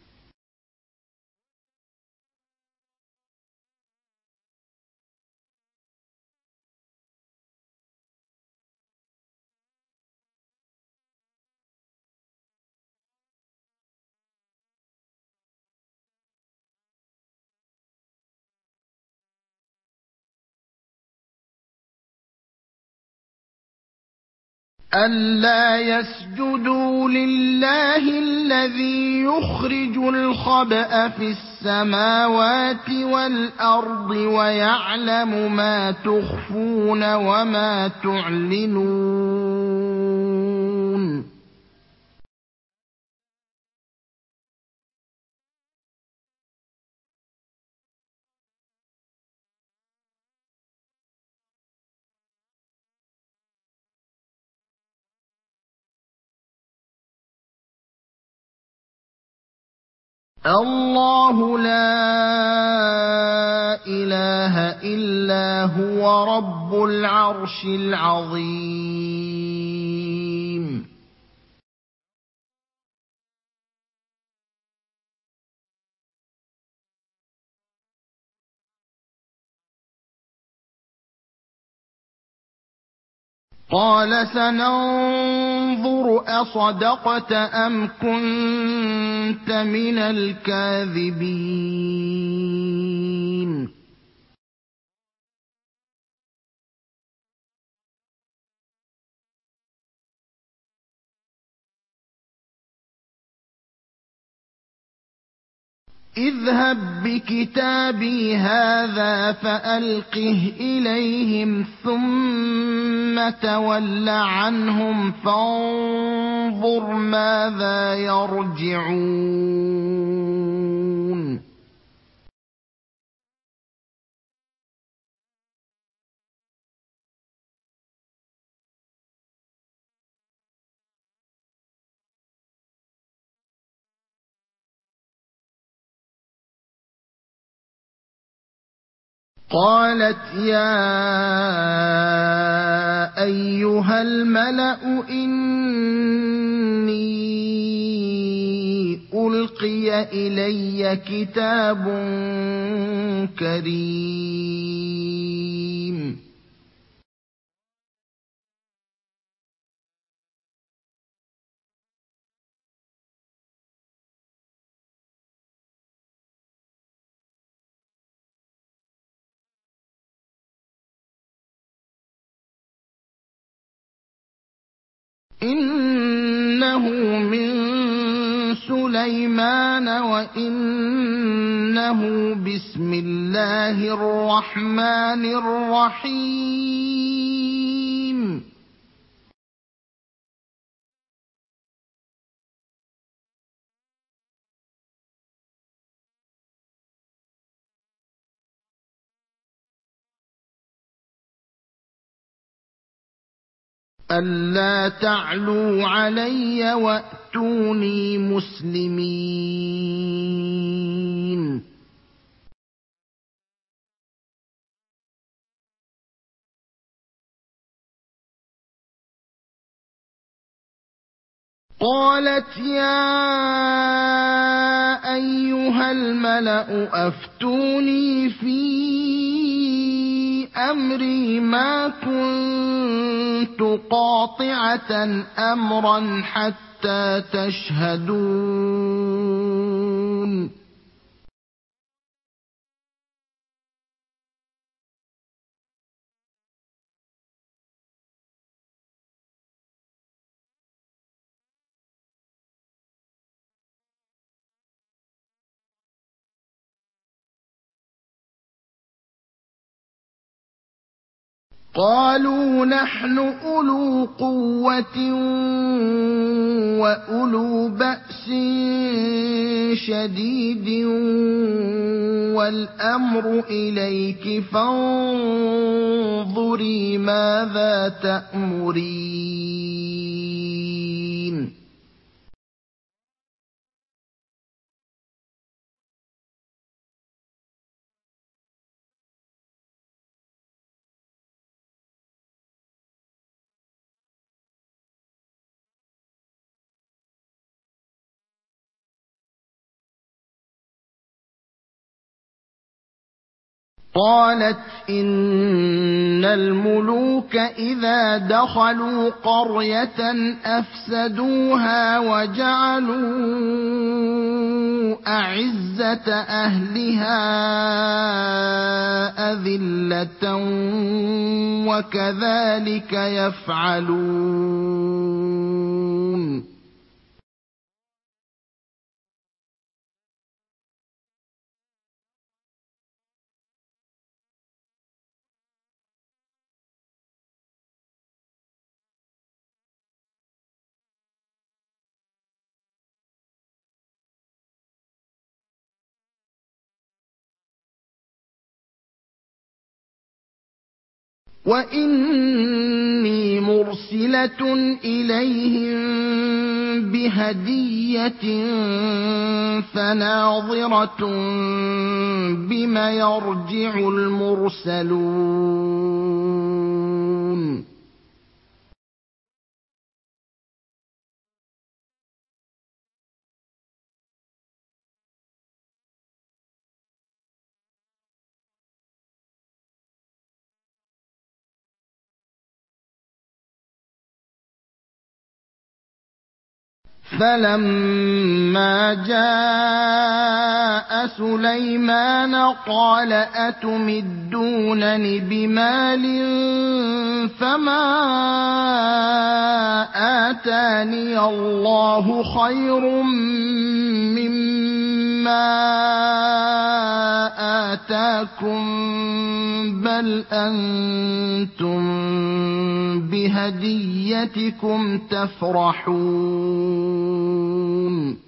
أَلَّا يَسْجُدُوا لِلَّهِ الَّذِي يُخْرِجُ الْخَبْءَ فِي السَّمَاوَاتِ وَالْأَرْضِ وَيَعْلَمُ مَا تُخْفُونَ وَمَا تُعْلِنُونَ الله لا إله إلا هو رب العرش العظيم قال سننظر أصدقت أم كنت من الكاذبين اذهب بكتابي هذا فألقه إليهم ثم تول عنهم فانظر ماذا يرجعون قالت يا أيها الملأ إني ألقي إلي كتاب كريم إِنَّهُ مِن سُلَيْمَانَ وَإِنَّهُ بِسْمِ اللَّهِ الرَّحْمَٰنِ الرَّحِيمِ أَلَّا تَعْلُوا عَلَيَّ وَأْتُونِي مُسْلِمِينَ قَالَتْ يَا أَيُّهَا الْمَلَأُ أَفْتُونِي فِي أَمْرِي مَا كُنتُ قَاطِعَةً أَمْرًا حَتَّىٰ تَشْهَدُونِ قَالُوا نَحْنُ أُولُو قُوَّةٍ وَأُولُو بَأْسٍ شَدِيدٍ وَالْأَمْرُ إِلَيْكِ فَانظُرِي مَاذَا تَأْمُرِينَ قَالَتْ إِنَّ الْمُلُوكَ إِذَا دَخَلُوا قَرْيَةً أَفْسَدُوهَا وَجَعَلُوا أَعِزَّةَ أَهْلِهَا أَذِلَّةً وَكَذَٰلِكَ يَفْعَلُونَ وَإِنِّي مُرْسِلَةٌ إِلَيْهِم بِهَدِيَّةٍ فَنَاظِرَةٌ بِمَ يَرْجِعُ الْمُرْسَلُونَ فَلَمَّا جَاءَ سُلَيْمَانَ قَالَ أَتُمِدُّونَنِ بِمَالٍ فَمَا آتَانِيَ اللَّهُ خَيْرٌ مِّمَّا آتَاكُم بَلْ أَنتُم بِهَدِيَّتِكُمْ تَفْرَحُونَ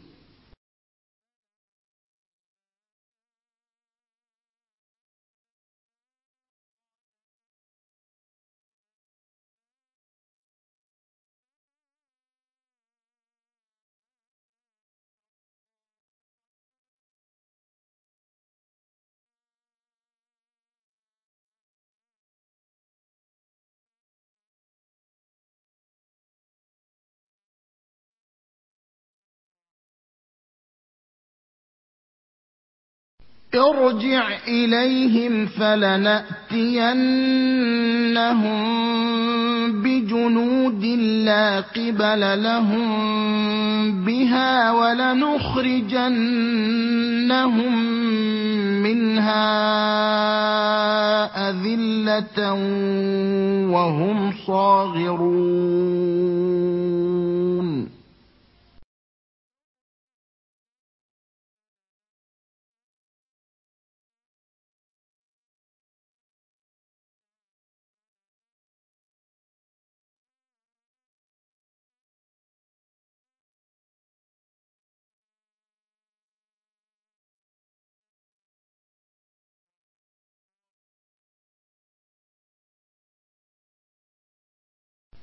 ارْجِعْ إِلَيْهِمْ فَلَنَأْتِيَنَّهُم بِجُنُودٍ لَّا قِبَلَ لَهُم بِهَا وَلَنُخْرِجَنَّهُم مِّنْهَا أَذِلَّةً وَهُمْ صَاغِرُونَ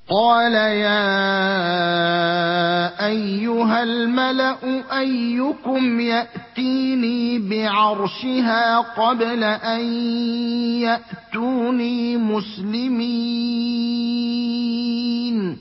قَالَ يَا أَيُّهَا الْمَلَأُ أَيُّكُمْ يَأْتِينِي بِعَرْشِهَا قَبْلَ أَن يَأْتُونِي مُسْلِمِينَ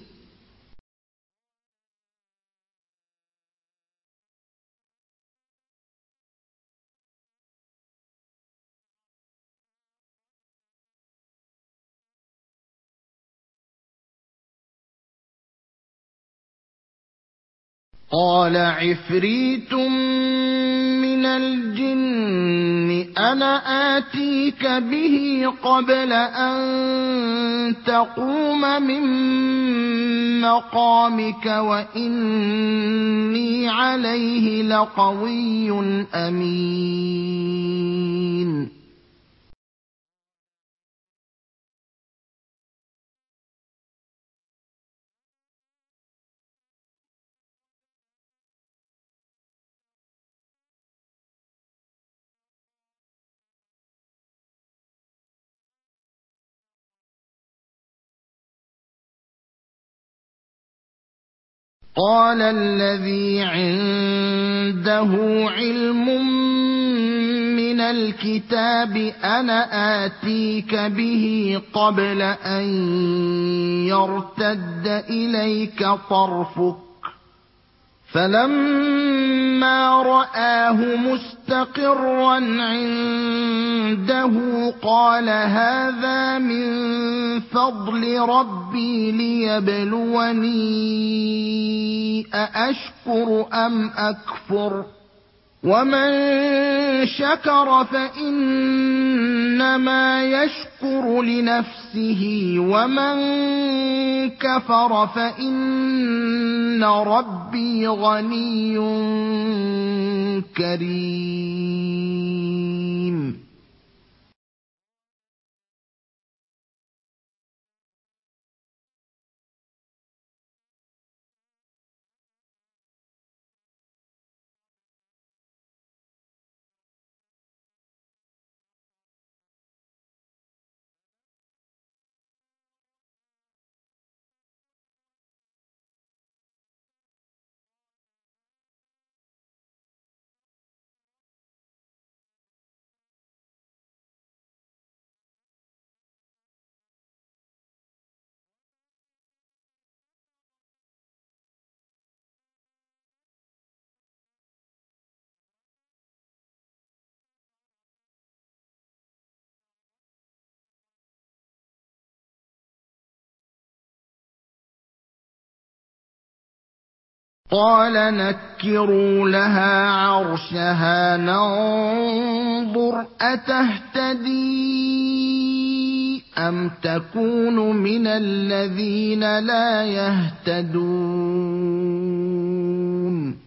قَالَ عِفْرِيتٌ مِّنَ الْجِنِّ أَنَا آتِيكَ بِهِ قَبْلَ أَن تَقُومَ مِن مَّقَامِكَ وَإِنِّي عَلَيْهِ لَقَوِيٌّ أَمِينٌ قَالَ الَّذِي عِندَهُ عِلْمٌ مِّنَ الْكِتَابِ أَنَا آتِيكَ بِهِ قَبْلَ أَن يَرْتَدَّ إِلَيْكَ طَرْفُكَ ۚ فَلَمَّا رَآهُ مُسْتَقِرًّا عِندَهُ قَالَ هَٰذَا مِن فَضْلِ رَبِّي لِيَبْلُوَنِي أَأَشْكُرُ أَمْ أَكْفُرُ ۖ وَمَن شَكَرَ فَإِنَّمَا يَشْكُرُ لِنَفْسِهِ ۖ وَمَن كَفَرَ فَإِنَّ رَبِّي غَنِيٌّ كَرِيمٌ قَالَ نَكِّرُوا لَهَا عَرْشَهَا نَنظُرْ أَتَهْتَدِي أَمْ تَكُونُ مِنَ الَّذِينَ لَا يَهْتَدُونَ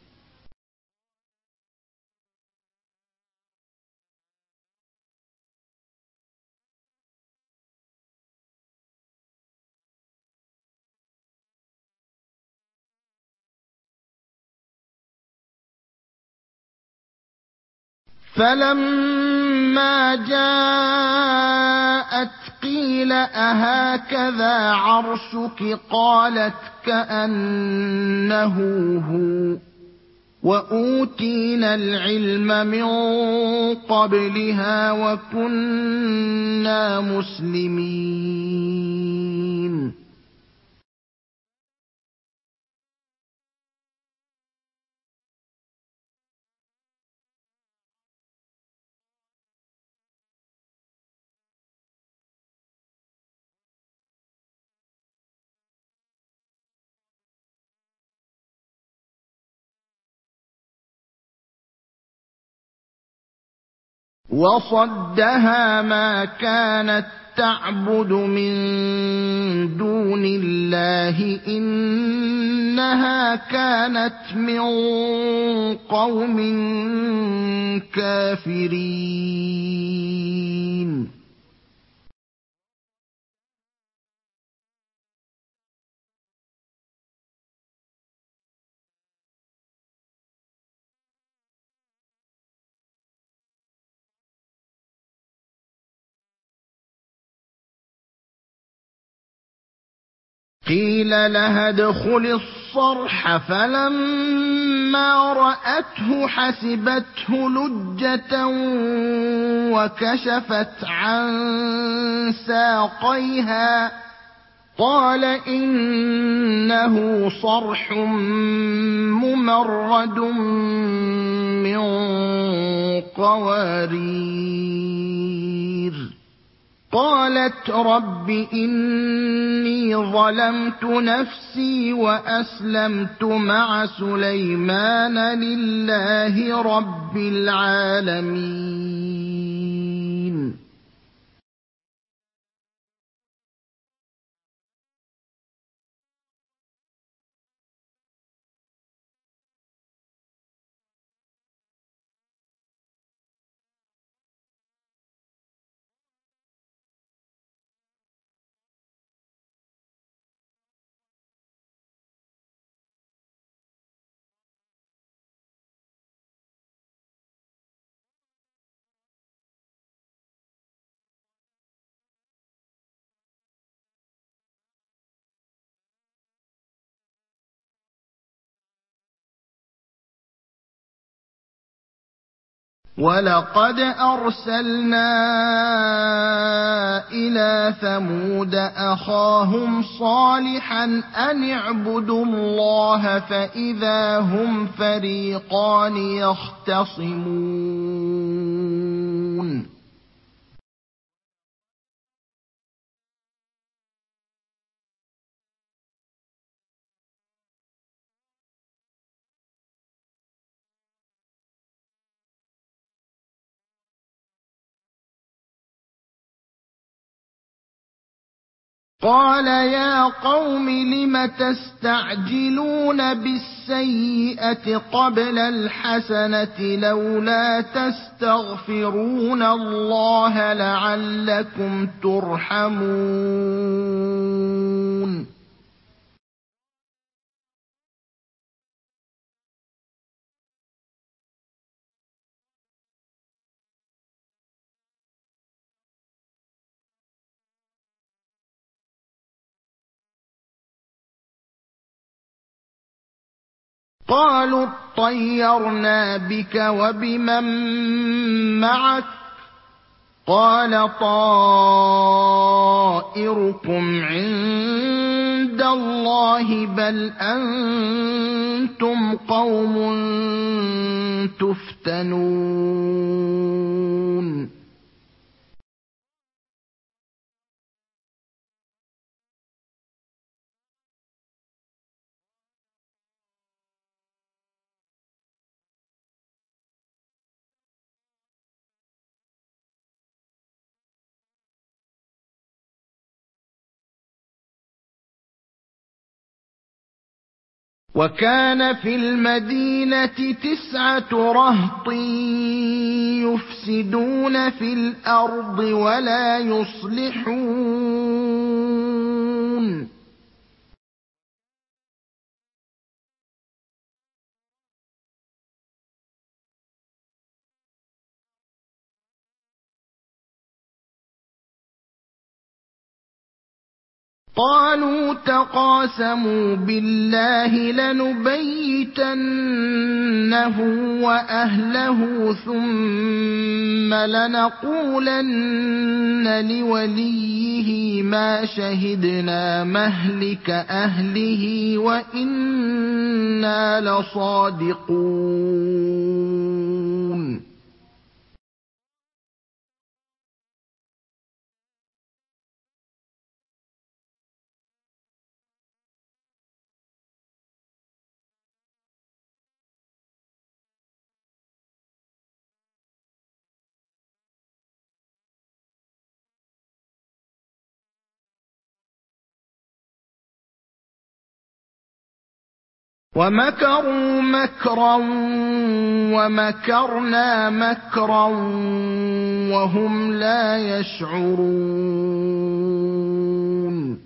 فَلَمَّا جَاءَتْ قِيلَ أَهَٰكَذَا عَرْشُكِ ۖ قَالَتْ كَأَنَّهُ هُوَ ۚ وَأُوتِينَا الْعِلْمَ مِن قَبْلِهَا وَكُنَّا مُسْلِمِينَ وَصَدَّهَا مَا كَانَت تَّعْبُدُ مِن دُونِ اللَّهِ ۖ إِنَّهَا كَانَتْ مِن قَوْمٍ كَافِرِينَ قيل لها ادخل الصرح فلما رأته حسبته لجة وكشفت عن ساقيها قال إنه صرح ممرد من قوارير قالت رب إني ظلمت نفسي وأسلمت مع سليمان لله رب العالمين. وَلَقَدْ أَرْسَلْنَا إِلَىٰ ثَمُودَ أَخَاهُمْ صَالِحًا أَنِ اعْبُدُوا اللَّهَ فَإِذَا هُمْ فَرِيقَانِ يَخْتَصِمُونَ قَالَ يَا قَوْمِ لِمَ تَسْتَعْجِلُونَ بِالسَّيِّئَةِ قَبْلَ الْحَسَنَةِ ۖ لَوْلَا تَسْتَغْفِرُونَ اللَّهَ لَعَلَّكُمْ تُرْحَمُونَ قَالُوا اطَّيَّرْنَا بِكَ وَبِمَن مَّعَكَ ۚ قَالَ طَائِرُكُمْ عِندَ اللَّهِ ۖ بَلْ أَنتُمْ قَوْمٌ تُفْتَنُونَ وَكَانَ فِي الْمَدِينَةِ 9 رَهْطٍ يُفْسِدُونَ فِي الْأَرْضِ وَلَا يُصْلِحُونَ قَالُوا تَقَاسَمُوا بِاللَّهِ لَنُبَيِّتَنَّهُ وَأَهْلَهُ ثُمَّ لَنَقُولَنَّ لِوَلِيِّهِ مَا شَهِدْنَا مَهْلِكَ أَهْلِهِ وَإِنَّا لَصَادِقُونَ وَمَكَرُوا مَكْرًا وَمَكَرْنَا مَكْرًا وَهُمْ لَا يَشْعُرُونَ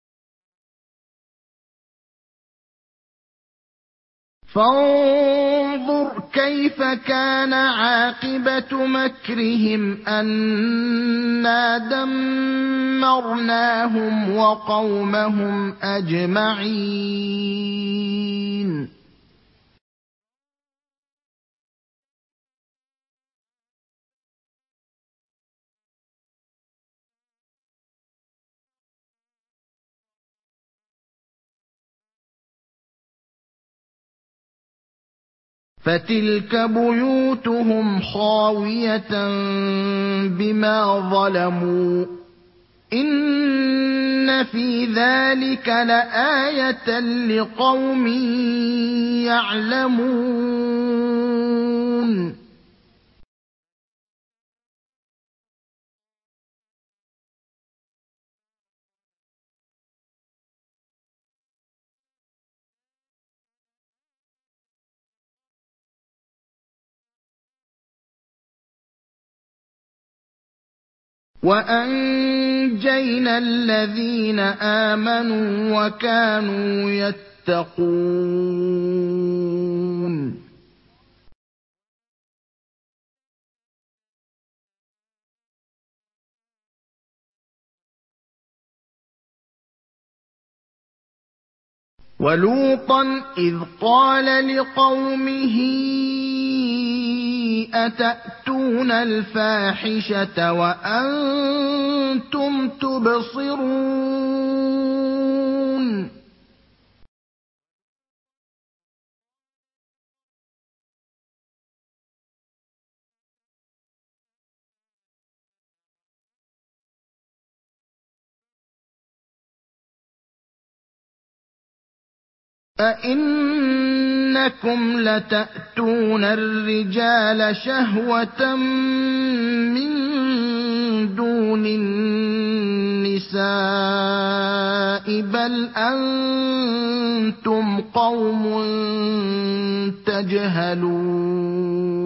فانظُرْ فانظر كيف كان عاقبة مكرهم أنا دمرناهم وقومهم أجمعين فتلك بيوتهم خاوية بما ظلموا إن في ذلك لآية لقوم يعلمون وأنجينا الذين آمنوا وكانوا يتقون ولوطا إذ قال لقومه أتأتون الفاحشة وأنتم تبصرون أئنكم لتأتون الرجال شهوة من دون النساء بل أنتم قوم تجهلون